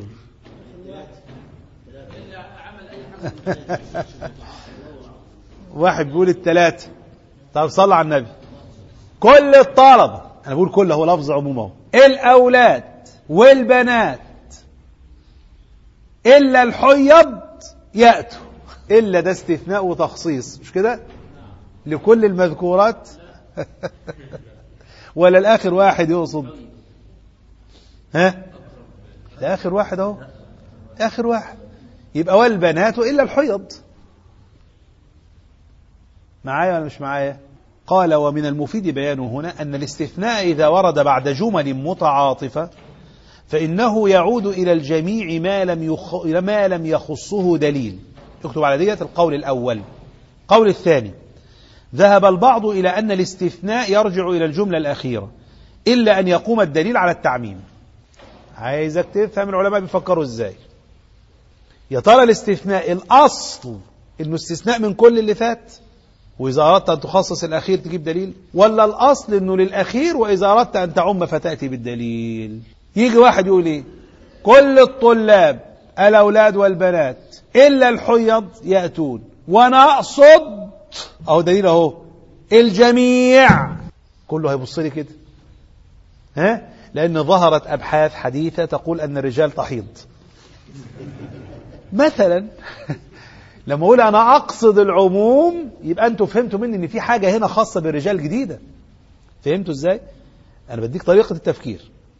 واحد بيقول ال3. طب صلى على النبي. كل الطلبة، أنا بقول كل، هو لفظ عموم اهو، الأولاد والبنات إلا الحيض يأتوا. إلا ده استثناء وتخصيص مش كده لكل المذكورات؟ ولا الآخر واحد يقصد؟ الآخر واحد اهو، آخر واحد. يبقى والبنات إلا الحيض. معايا ولا مش معايا؟ قال: ومن المفيد بيانه هنا أن الاستثناء إذا ورد بعد جمل متعاطفة فإنه يعود إلى الجميع ما لم يخصه دليل. اكتب على ديت القول الأول. قول الثاني: ذهب البعض إلى أن الاستثناء يرجع إلى الجملة الأخيرة إلا أن يقوم الدليل على التعميم. عايزك تفهم العلماء بيفكروا إزاي. يا ترى الاستثناء الأصل إنه استثناء من كل اللي فات، وإذا أردت أن تخصص الأخير تجيب دليل، ولا الأصل إنه للأخير وإذا أردت أن تعم فتأتي بالدليل؟ يجي واحد يقول إيه؟ كل الطلاب الأولاد والبنات إلا الحيض يأتون، وأنا أقصد أهو دليل أهو الجميع. كله هيبص لي كده، ها؟ لأن ظهرت أبحاث حديثة تقول أن الرجال تحيض مثلا. لما أقول أنا أقصد العموم يبقى أنتوا فهمتوا مني إن في حاجة هنا خاصة بالرجال جديدة. فهمتوا إزاي؟ أنا بديك طريقة التفكير.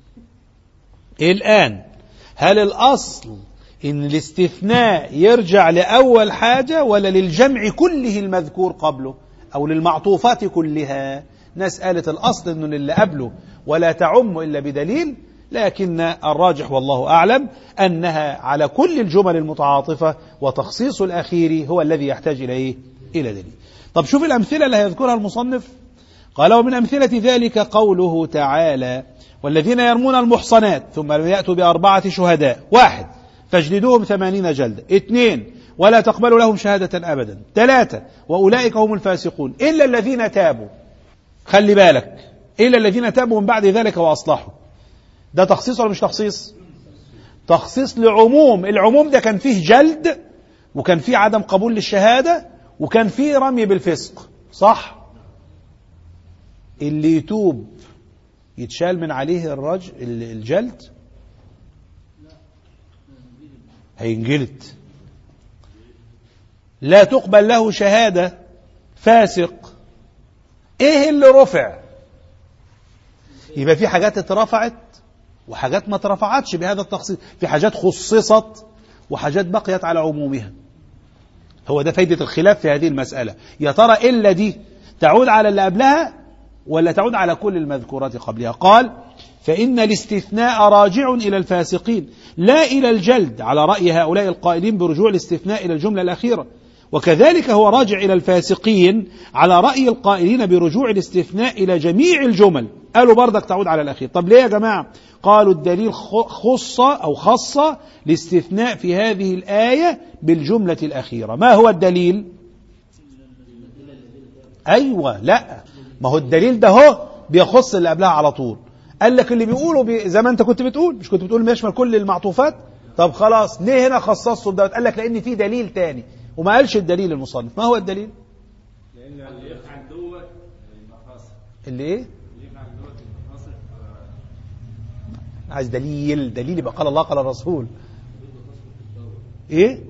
الآن هل الأصل إن الاستثناء يرجع لأول حاجة ولا للجمع كله المذكور قبله أو للمعطوفات كلها؟ ناس قالت الأصل إنه للي قبله ولا تعم إلا بدليل، لكن الراجح والله أعلم أنها على كل الجمل المتعاطفة، وتخصيص الأخير هو الذي يحتاج إليه إلى دليل. طب شوف الأمثلة اللي هيذكرها المصنف. قال ومن أمثلة ذلك قوله تعالى والذين يرمون المحصنات ثم لم يأتوا بأربعة شهداء: 1 فاجلدوهم 80 جلدة، 2 ولا تقبلوا لهم شهادة أبدا، 3 وأولئك هم الفاسقون إلا الذين تابوا. خلي بالك، إلا الذين تابوا من بعد ذلك وأصلحوا. ده تخصيص ولا مش تخصيص؟ تخصيص لعموم. العموم ده كان فيه جلد، وكان فيه عدم قبول للشهادة، وكان فيه رمي بالفسق، صح؟ اللي يتوب يتشال من عليه الجلد؟ هينجلد. لا تقبل له شهادة، فاسق. ايه اللي رفع؟ يبقى في حاجات اترفعت وحاجات ما اترفعتش بهذا التخصيص، في حاجات خصصت وحاجات بقيت على عمومها. هو ده فايدة الخلاف في هذه المسألة. يا ترى إلا دي تعود على اللي قبلها ولا تعود على كل المذكورات قبلها؟ قال فإن الاستثناء راجع إلى الفاسقين لا إلى الجلد، على رأي هؤلاء القائلين برجوع الاستثناء إلى الجملة الأخيرة، وكذلك هو راجع إلى الفاسقين على رأي القائلين برجوع الاستثناء إلى جميع الجمل، قالوا بردك تعود على الأخير. طب ليه يا جماعة؟ قالوا الدليل خص الاستثناء في هذه الآية بالجملة الأخيرة. ما هو الدليل؟ أيوة، لا، ما هو الدليل ده هو بيخص اللي قبلها على طول. قال لك اللي بيقولوا زي ما انت كنت بتقول، مش كنت بتقول بيشمل كل المعطوفات؟ طب خلاص، ليه هنا خصصته ده؟ قال لك لأن في دليل تاني، وما قالش الدليل المصنف. ما هو الدليل؟ لأن اللي يفعل دوت المفاصل. اللي ايه؟ اللي يفعل دوت المفاصل. عايز دليل يبقى قال الله قال الرسول. ايه؟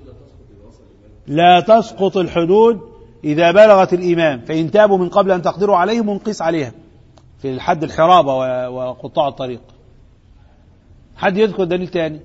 لا تسقط الحدود إذا بلغت الإمام، فإن تابوا من قبل أن تقدروا عليهم ونقيس عليها في الحد الحرابة وقطاع الطريق. حد يذكر دليل تاني؟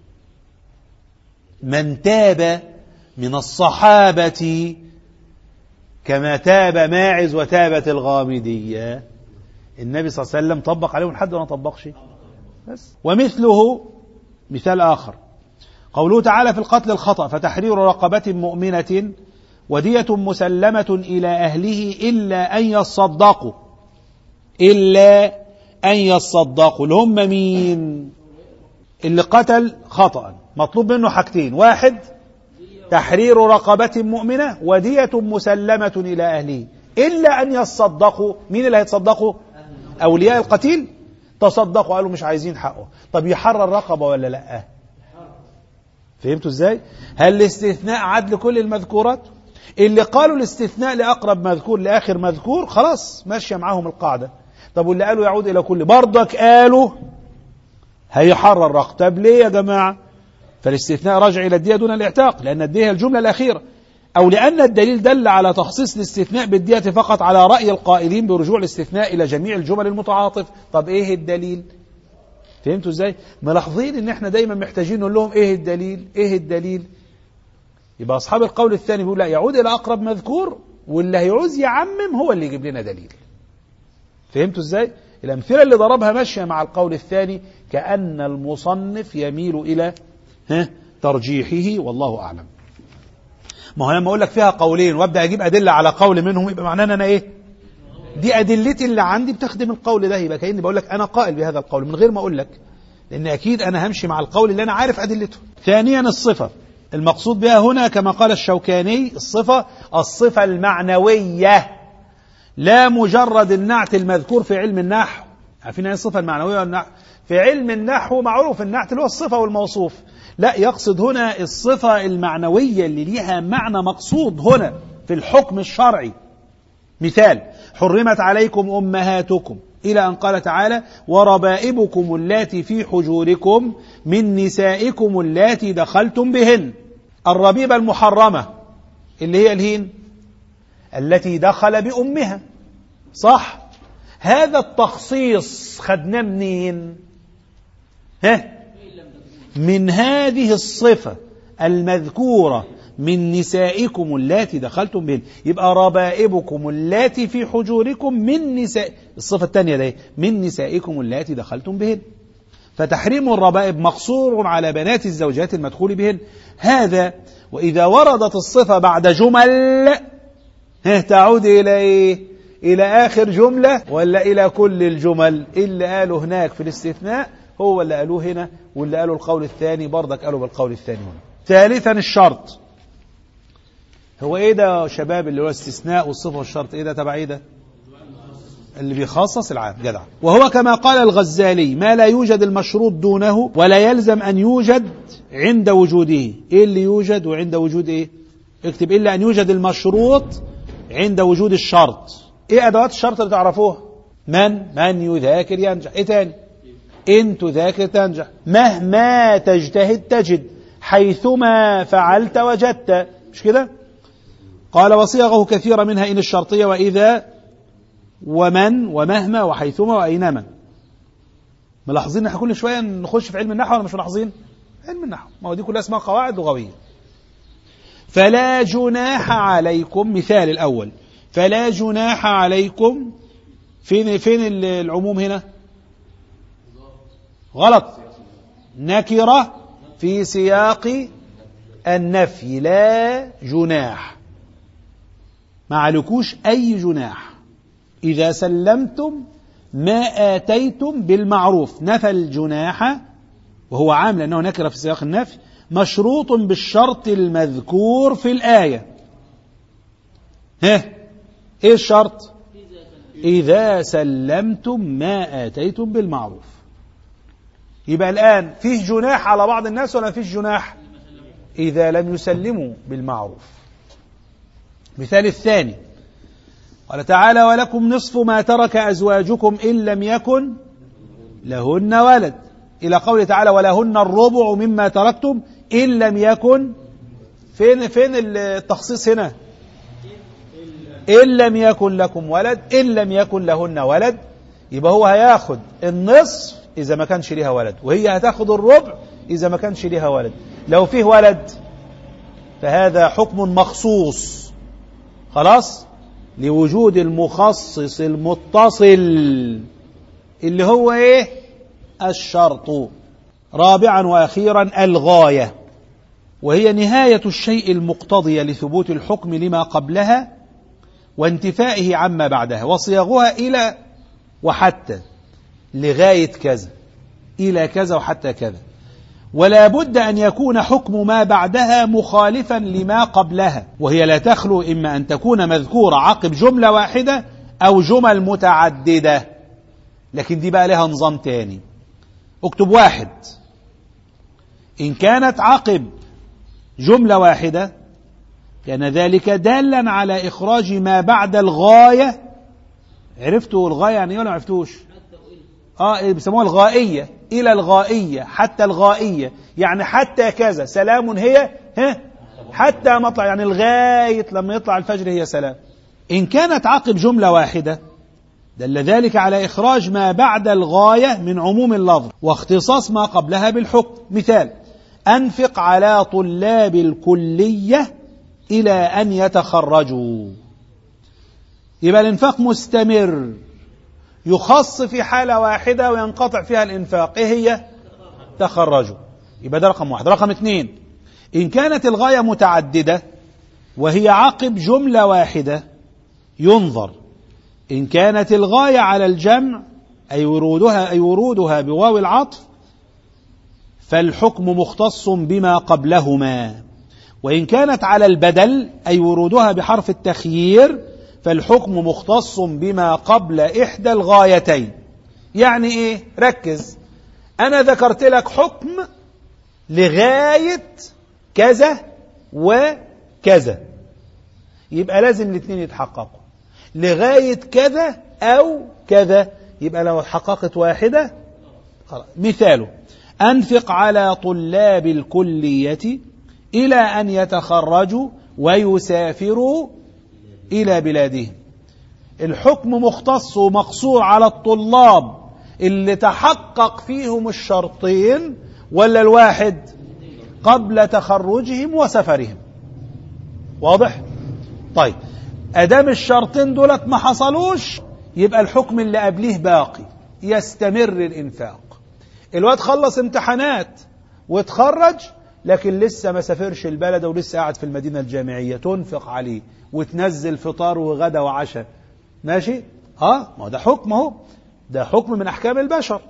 من تاب من الصحابة كما تاب ماعز وتابت الغامدية. النبي صلى الله عليه وسلم طبق عليهم الحد ولا طبقش؟ بس. ومثله مثال آخر قوله تعالى في القتل الخطأ: فتحرير رقبة مؤمنة ودية مسلمة إلى أهله إلا أن يصدقوا. إلا أن يصدقوا اللي هم مين؟ اللي قتل خطأ مطلوب منه حاجتين: 1 تحرير رقبة مؤمنة ودية مسلمة إلى أهله إلا أن يصدقوا. مين اللي هيتصدقوا؟ أولياء القتيل تصدقوا، قالوا مش عايزين حقه. طب يحرر رقبة ولا لا؟ فهمتوا ازاي؟ هل الاستثناء عدل كل المذكورات؟ اللي قالوا الاستثناء لأقرب مذكور لآخر مذكور خلاص ماشية معاهم القاعدة. طب واللي قالوا يعود إلى كل، برضك قالوا هيحرر رقبة. طب ليه يا جماعة؟ فالاستثناء راجع إلى الدية دون الاعتاق، لأن الدية هي الجملة الأخيرة، أو لأن الدليل دل على تخصيص الاستثناء بالدية فقط على رأي القائلين برجوع الاستثناء إلى جميع الجمل المتعاطف. طب إيه الدليل؟ فهمتوا إزاي؟ ملاحظين إن إحنا دايما محتاجين نقول لهم إيه الدليل؟ إيه الدليل؟ يبقى أصحاب القول الثاني بيقول لا، يعود إلى أقرب مذكور، واللي هيعوز يعمم هو اللي يجيب لنا دليل. فهمتوا إزاي؟ الأمثلة اللي ضربها ماشية مع القول الثاني، كأن المصنف يميل إلى ترجيحه، والله أعلم. ما هو لما أقول لك فيها قولين وأبدأ أجيب أدلة على قول منهم يبقى معناه أن أنا إيه؟ دي أدلتي اللي عندي بتخدم القول ده، يبقى كأني بقول لك أنا قائل بهذا القول من غير ما أقول لك، لأن أكيد أنا همشي مع القول اللي أنا عارف أدلته. ثانيا الصفة المقصود بها هنا كما قال الشوكاني الصفة المعنوية، لا مجرد النعت المذكور في علم النحو. عارفين ايه الصفة المعنوية والنحو؟ في علم النحو معروف النعت اللي هو الصفة والموصوف، لا يقصد هنا الصفة المعنوية اللي ليها معنى مقصود هنا في الحكم الشرعي. مثال: حرمت عليكم أمهاتكم إلى أن قال تعالى: وربائبكم اللاتي في حجوركم من نسائكم اللاتي دخلتم بهن. الربيبة المحرمة اللي هي الهين التي دخل بأمها، صح؟ هذا التخصيص خدناه منين؟ من هذه الصفة المذكورة من نسائكم اللاتي دخلتم بهن. يبقى ربائبكم اللاتي في حجوركم من نساء، الصفة الثانية ده من نسائكم اللاتي دخلتم بهن. فتحريم الربائب مقصور على بنات الزوجات المدخول بهن. هذا وإذا وردت الصفة بعد جمل تعود إلى إيه؟ إلى آخر جملة ولا إلى كل الجمل؟ اللي قالوا هناك في الاستثناء هو اللي قالوه هنا، واللي قالوا القول الثاني برضك قالوا بالقول الثاني هنا. ثالثا الشرط. هو ايه ده يا شباب اللي هو استثناء والصفة والشرط؟ ايه ده تبع ايه ده؟ اللي بيخصص العام. جدع. وهو كما قال الغزالي: ما لا يوجد المشروط دونه ولا يلزم أن يوجد عند وجوده. ايه اللي يوجد وعند وجود ايه؟ اكتب: إلا أن يوجد المشروط عند وجود الشرط. ايه أدوات الشرط اللي تعرفوها؟ من يذاكر ينجح. ايه تاني؟ إن تذاكر تنجح. مهما تجتهد تجد. حيثما فعلت وجدت. مش كده؟ قال: وصيغه كثيرة منها إن الشرطية وإذا ومن ومهما وحيثما وأينما. ملاحظين احنا كل شوية نخش في علم النحو ولا مش ملاحظين؟ علم النحو ما هو دي كلها اسمها قواعد لغوية. فلا جناح عليكم. مثال الأول: فلا جناح عليكم. فين العموم هنا؟ غلط. نكرة في سياق النفي. لا جناح، ما عليكوش أي جناح إذا سلمتم ما آتيتم بالمعروف. نفى الجناح وهو عام لأنه نكرة في سياق النفي، مشروط بالشرط المذكور في الآية. إيه الشرط؟ إذا سلمتم ما آتيتم بالمعروف. يبقى الآن فيه جناح على بعض الناس ولا فيه جناح؟ إذا لم يسلموا بالمعروف. مثال الثاني: قال تعالى: ولكم نصف ما ترك أزواجكم إن لم يكن لهن ولد، إلى قوله تعالى: ولهن الربع مما تركتم إن لم يكن. فين التخصيص هنا؟ إن لم يكن لكم ولد، إن لم يكن لهن ولد. يبقى هو هياخد النصف إذا ما كانش ليها ولد، وهي هتاخد الربع إذا ما كانش ليها ولد. لو فيه ولد فهذا حكم مخصوص خلاص لوجود المخصص المتصل اللي هو ايه؟ الشرط. رابعا وأخيرا الغاية، وهي نهاية الشيء المقتضية لثبوت الحكم لما قبلها وانتفائه عما بعدها. وصيغها إلى وحتى، لغاية كذا، إلى كذا وحتى كذا. ولا بد أن يكون حكم ما بعدها مخالفا لما قبلها، وهي لا تخلو إما أن تكون مذكورة عقب جملة واحدة أو جمل متعددة. لكن دي بقى لها نظام تاني. اكتب: واحد، إن كانت عقب جملة واحدة كان ذلك دالا على إخراج ما بعد الغاية. عرفتوا الغاية يعني ايه ولا ما عرفتوش؟ بيسموها الغائية، إلى الغائية، حتى الغائية، يعني حتى كذا سلام هي حتى مطلع، يعني لغاية لما يطلع الفجر هي سلام. إن كانت عقب جملة واحدة دل ذلك على إخراج ما بعد الغاية من عموم اللفظ واختصاص ما قبلها بالحكم. مثال: أنفق على طلاب الكلية إلى أن يتخرجوا. يبقى الإنفاق مستمر، يخص في حالة واحدة وينقطع فيها الإنفاق. إيه هي؟ تخرجوا. يبقى ده رقم واحد. رقم اثنين: إن كانت الغاية متعددة وهي عقب جملة واحدة ينظر إن كانت الغاية على الجمع أي ورودها بواو العطف فالحكم مختص بما قبلهما، وإن كانت على البدل أي ورودها بحرف التخيير فالحكم مختص بما قبل إحدى الغايتين. يعني إيه؟ ركز، أنا ذكرت لك حكم لغاية كذا وكذا، يبقى لازم الاثنين يتحققوا. لغاية كذا أو كذا، يبقى لو حققت واحدة خلاص. مثاله: أنفق على طلاب الكلية إلى أن يتخرجوا ويسافروا إلى بلادهم. الحكم مختص ومقصور على الطلاب اللي تحقق فيهم الشرطين ولا الواحد قبل تخرجهم وسفرهم؟ واضح؟ طيب، أدام الشرطين دولت ما حصلوش يبقى الحكم اللي قبليه باقي، يستمر الإنفاق. الواد خلص امتحانات واتخرج لكن لسه ما سافرش البلد ولسه قاعد في المدينة الجامعية، تنفق عليه وتنزل فطار وغدا وعشاء، ماشي؟ ما ده حكم، اهو ده حكم من أحكام البشر.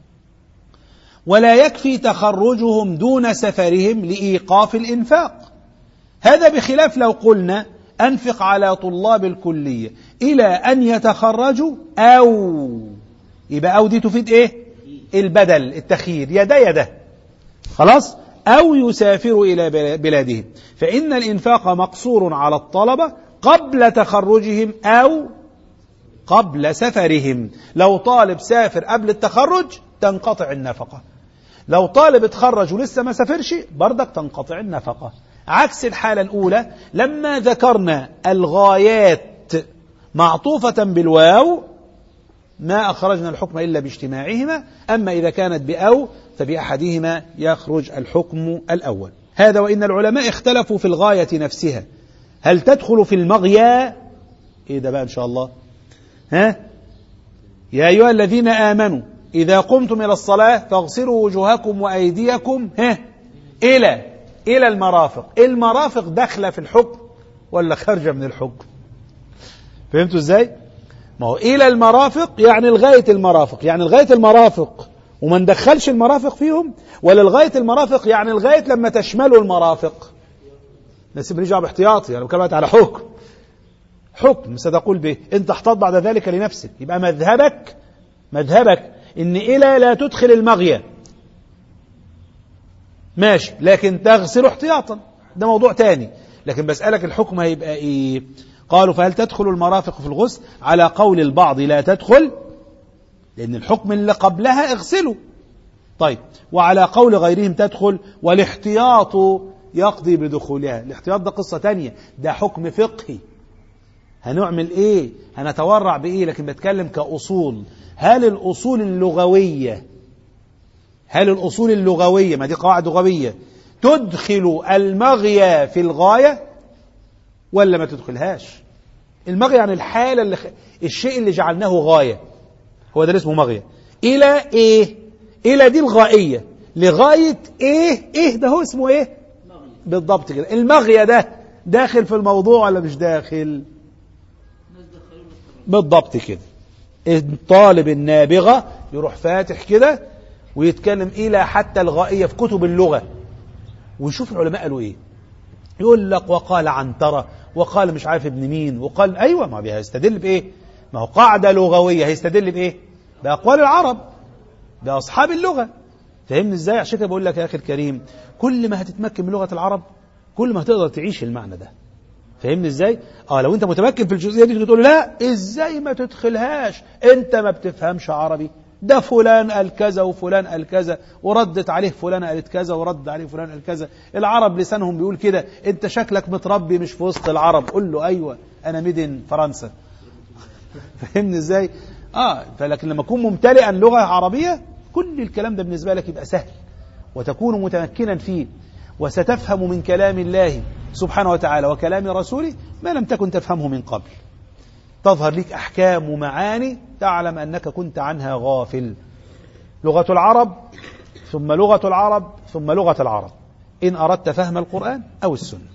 ولا يكفي تخرجهم دون سفرهم لإيقاف الإنفاق. هذا بخلاف لو قلنا أنفق على طلاب الكلية إلى أن يتخرجوا، أو يبقى أو دي تفيد إيه؟ البدل، التخيير، يده خلاص، أو يسافروا إلى بلادهم، فإن الإنفاق مقصور على الطلبة قبل تخرجهم أو قبل سفرهم. لو طالب سافر قبل التخرج تنقطع النفقة، لو طالب اتخرج ولسه ما سافرش برضك تنقطع النفقة. عكس الحالة الأولى لما ذكرنا الغايات معطوفة بالواو ما أخرجنا الحكم إلا باجتماعهما، أما إذا كانت بأو فبأحدهما يخرج الحكم الأول. هذا وإن العلماء اختلفوا في الغاية نفسها، هل تدخل في المغيا؟ إيه ده بقى إن شاء الله؟ يا أيها الذين آمنوا إذا قمتم إلى الصلاة فاغسلوا وجوهكم وأيديكم إلى المرافق. المرافق داخلة في الحكم ولا خارجة من الحكم؟ فهمتوا إزاي؟ ما هو إلى المرافق يعني لغاية المرافق، يعني لغاية المرافق وما ندخلش المرافق فيهم، ولا لغاية المرافق يعني لغاية لما تشملوا المرافق؟ نسيب رجع باحتياطي، يعني بكلمات على حكم ستقول به، انت احتاط بعد ذلك لنفسك. يبقى مذهبك ان إلى لا تدخل المغية، ماشي، لكن تغسل احتياطا، ده موضوع تاني. لكن بسألك الحكم هيبقى ايه؟ قالوا فهل تدخل المرافق في الغسل؟ على قول البعض لا تدخل، لأن الحكم اللي قبلها اغسلوا. طيب، وعلى قول غيرهم تدخل، والاحتياط يقضي بدخولها. الاحتياط ده قصة تانية، ده حكم فقهي، هنعمل ايه؟ هنتورع بايه؟ لكن بتكلم كأصول. هل الأصول اللغوية ما دي قواعد لغوية تدخل المغية في الغاية ولا ما تدخلهاش؟ المغية يعني الحالة الشيء اللي جعلناه غاية، هو ده اسمه مغية. إلى إيه؟ إلى دي الغائية، لغاية إيه ده هو اسمه إيه؟ بالضبط كده. المغية ده داخل في الموضوع ولا مش داخل؟ بالضبط كده. الطالب النابغة يروح فاتح كده ويتكلم إلى حتى الغائية في كتب اللغة، ويشوف العلماء قالوا إيه. يقول لك وقال عنترة، وقال مش عارف ابن مين، وقال أيوة، ما هيستدل بإيه؟ ما هو قاعدة لغوية، هيستدل بإيه؟ بأقوال العرب، بأصحاب اللغة. فهمني إزاي؟ عشان كده بقول لك يا أخي الكريم، كل ما هتتمكن من لغة العرب كل ما هتقدر تعيش المعنى ده. فهمني إزاي؟ لو أنت متمكن في الجزئية دي تقول لا إزاي ما تدخلهاش، أنت ما بتفهمش عربي، ده فلان قال كذا وفلان قال كذا وردت عليه فلان قالت كذا ورد عليه فلان قال كذا، العرب لسانهم بيقول كده، أنت شكلك متربي مش في وسط العرب. قل له أيوة أنا ميدن فرنسا. فهمني إزاي؟ فلكن لما أكون ممتلئا لغة عربية كل الكلام ده بالنسبة لك يبقى سهل، وتكون متمكنا فيه، وستفهم من كلام الله سبحانه وتعالى وكلام رسوله ما لم تكن تفهمه من قبل. تظهر لك أحكام ومعاني تعلم أنك كنت عنها غافل. لغة العرب ثم لغة العرب ثم لغة العرب إن أردت فهم القرآن أو السنة.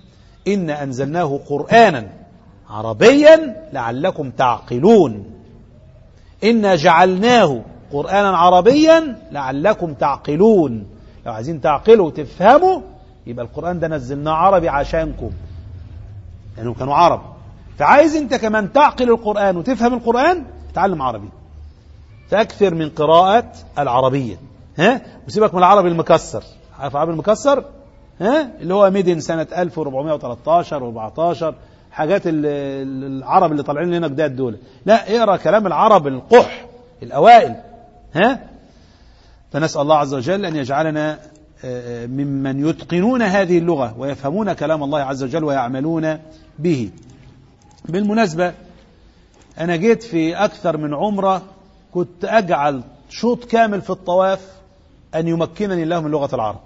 إنا أنزلناه قرآنا عربيا لعلكم تعقلون. إنا جعلناه قرآنا عربيا لعلكم تعقلون. لو عايزين تعقلوا وتفهموا يبقى القرآن ده نزلناه عربي عشانكم، لأنهم كانوا عرب. فعايز أنت كمان تعقل القرآن وتفهم القرآن، تتعلم عربي، فأكثر من قراءة العربية. وسيبك من العربي المكسر. عارف العربي المكسر؟ اللي هو ميدن سنة 1413 و14، حاجات العرب اللي طالعين لنا جداد دول. لا، اقرأ كلام العرب القح الأوائل. فنسأل الله عز وجل أن يجعلنا ممن يتقنون هذه اللغة ويفهمون كلام الله عز وجل ويعملون به. بالمناسبة أنا جيت في أكثر من عمرة كنت أجعل شوط كامل في الطواف أن يمكنني الله من لغة العرب،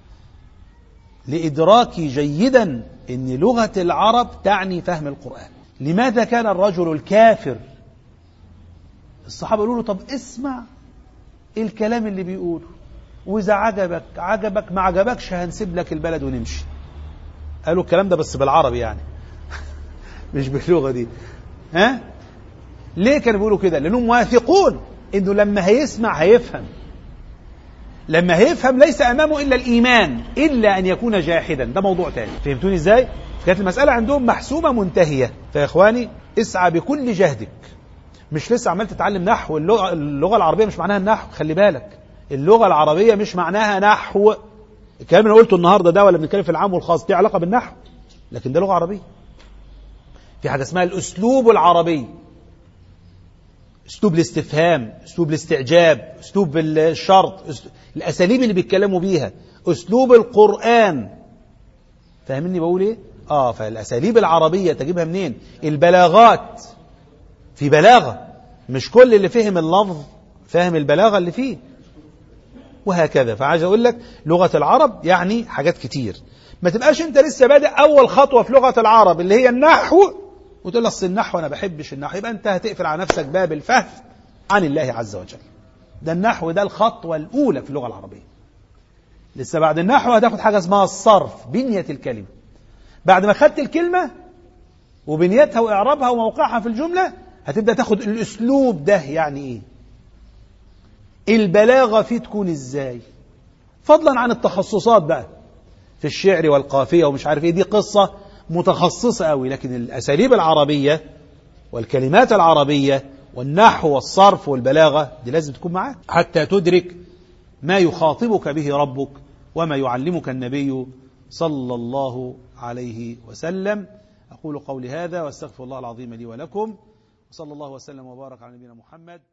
لإدراكي جيدا أن لغة العرب تعني فهم القرآن. لماذا كان الرجل الكافر الصحابة يقولوا له طب اسمع الكلام اللي بيقوله، وإذا عجبك ما عجبكش هنسيب لك البلد ونمشي. قالوا الكلام ده بس بالعربي يعني مش باللغة دي. ليه كانوا بيقولوا كده؟ لأنهم واثقون إنه لما هيسمع هيفهم. لما هيفهم ليس أمامه إلا الإيمان، إلا أن يكون جاحدا. ده موضوع تاني. فهمتوني إزاي؟ كانت المسألة عندهم محسومة منتهية. فيا إخواني اسعى بكل جهدك، مش لسه عمال تتعلم نحو. اللغة العربية مش معناها النحو، خلي بالك. اللغة العربية مش معناها نحو. الكلام اللي قلته النهاردة ده ولا بنتكلم في العام والخاص دي علاقة بالنحو، لكن ده لغة عربية. في حاجة اسمها الأسلوب العربي، أسلوب الاستفهام، أسلوب الاستعجاب، أسلوب الشرط، الأساليب اللي بيتكلموا بيها، أسلوب القرآن. فاهمني بقول إيه؟ فالأساليب العربية تجيبها منين؟ البلاغات. في بلاغة، مش كل اللي فهم اللفظ فاهم البلاغة اللي فيه، وهكذا. فعايز أقول لك لغة العرب يعني حاجات كتير. ما تبقاش أنت لسه بادئ أول خطوة في لغة العرب اللي هي النحو وتقول أصل النحو أنا بحبش النحو، يبقى أنت هتقفل على نفسك باب الفهم عن الله عز وجل. ده النحو ده الخطوة الأولى في اللغة العربية. لسه بعد النحو هتاخد حاجة اسمها الصرف، بنية الكلمة. بعد ما خدت الكلمة وبنيتها وإعرابها وموقعها في الجملة هتبدأ تاخد الأسلوب ده يعني إيه، البلاغة فيه تكون إزاي، فضلا عن التخصصات بقى في الشعر والقافية ومش عارف إيه، دي قصة متخصصة قوي. لكن الأساليب العربية والكلمات العربية والنحو والصرف والبلاغة دي لازم تكون معاك حتى تدرك ما يخاطبك به ربك وما يعلمك النبي صلى الله عليه وسلم. أقول قولي هذا واستغفر الله العظيم لي ولكم، وصلى الله وسلم وبارك على نبينا محمد.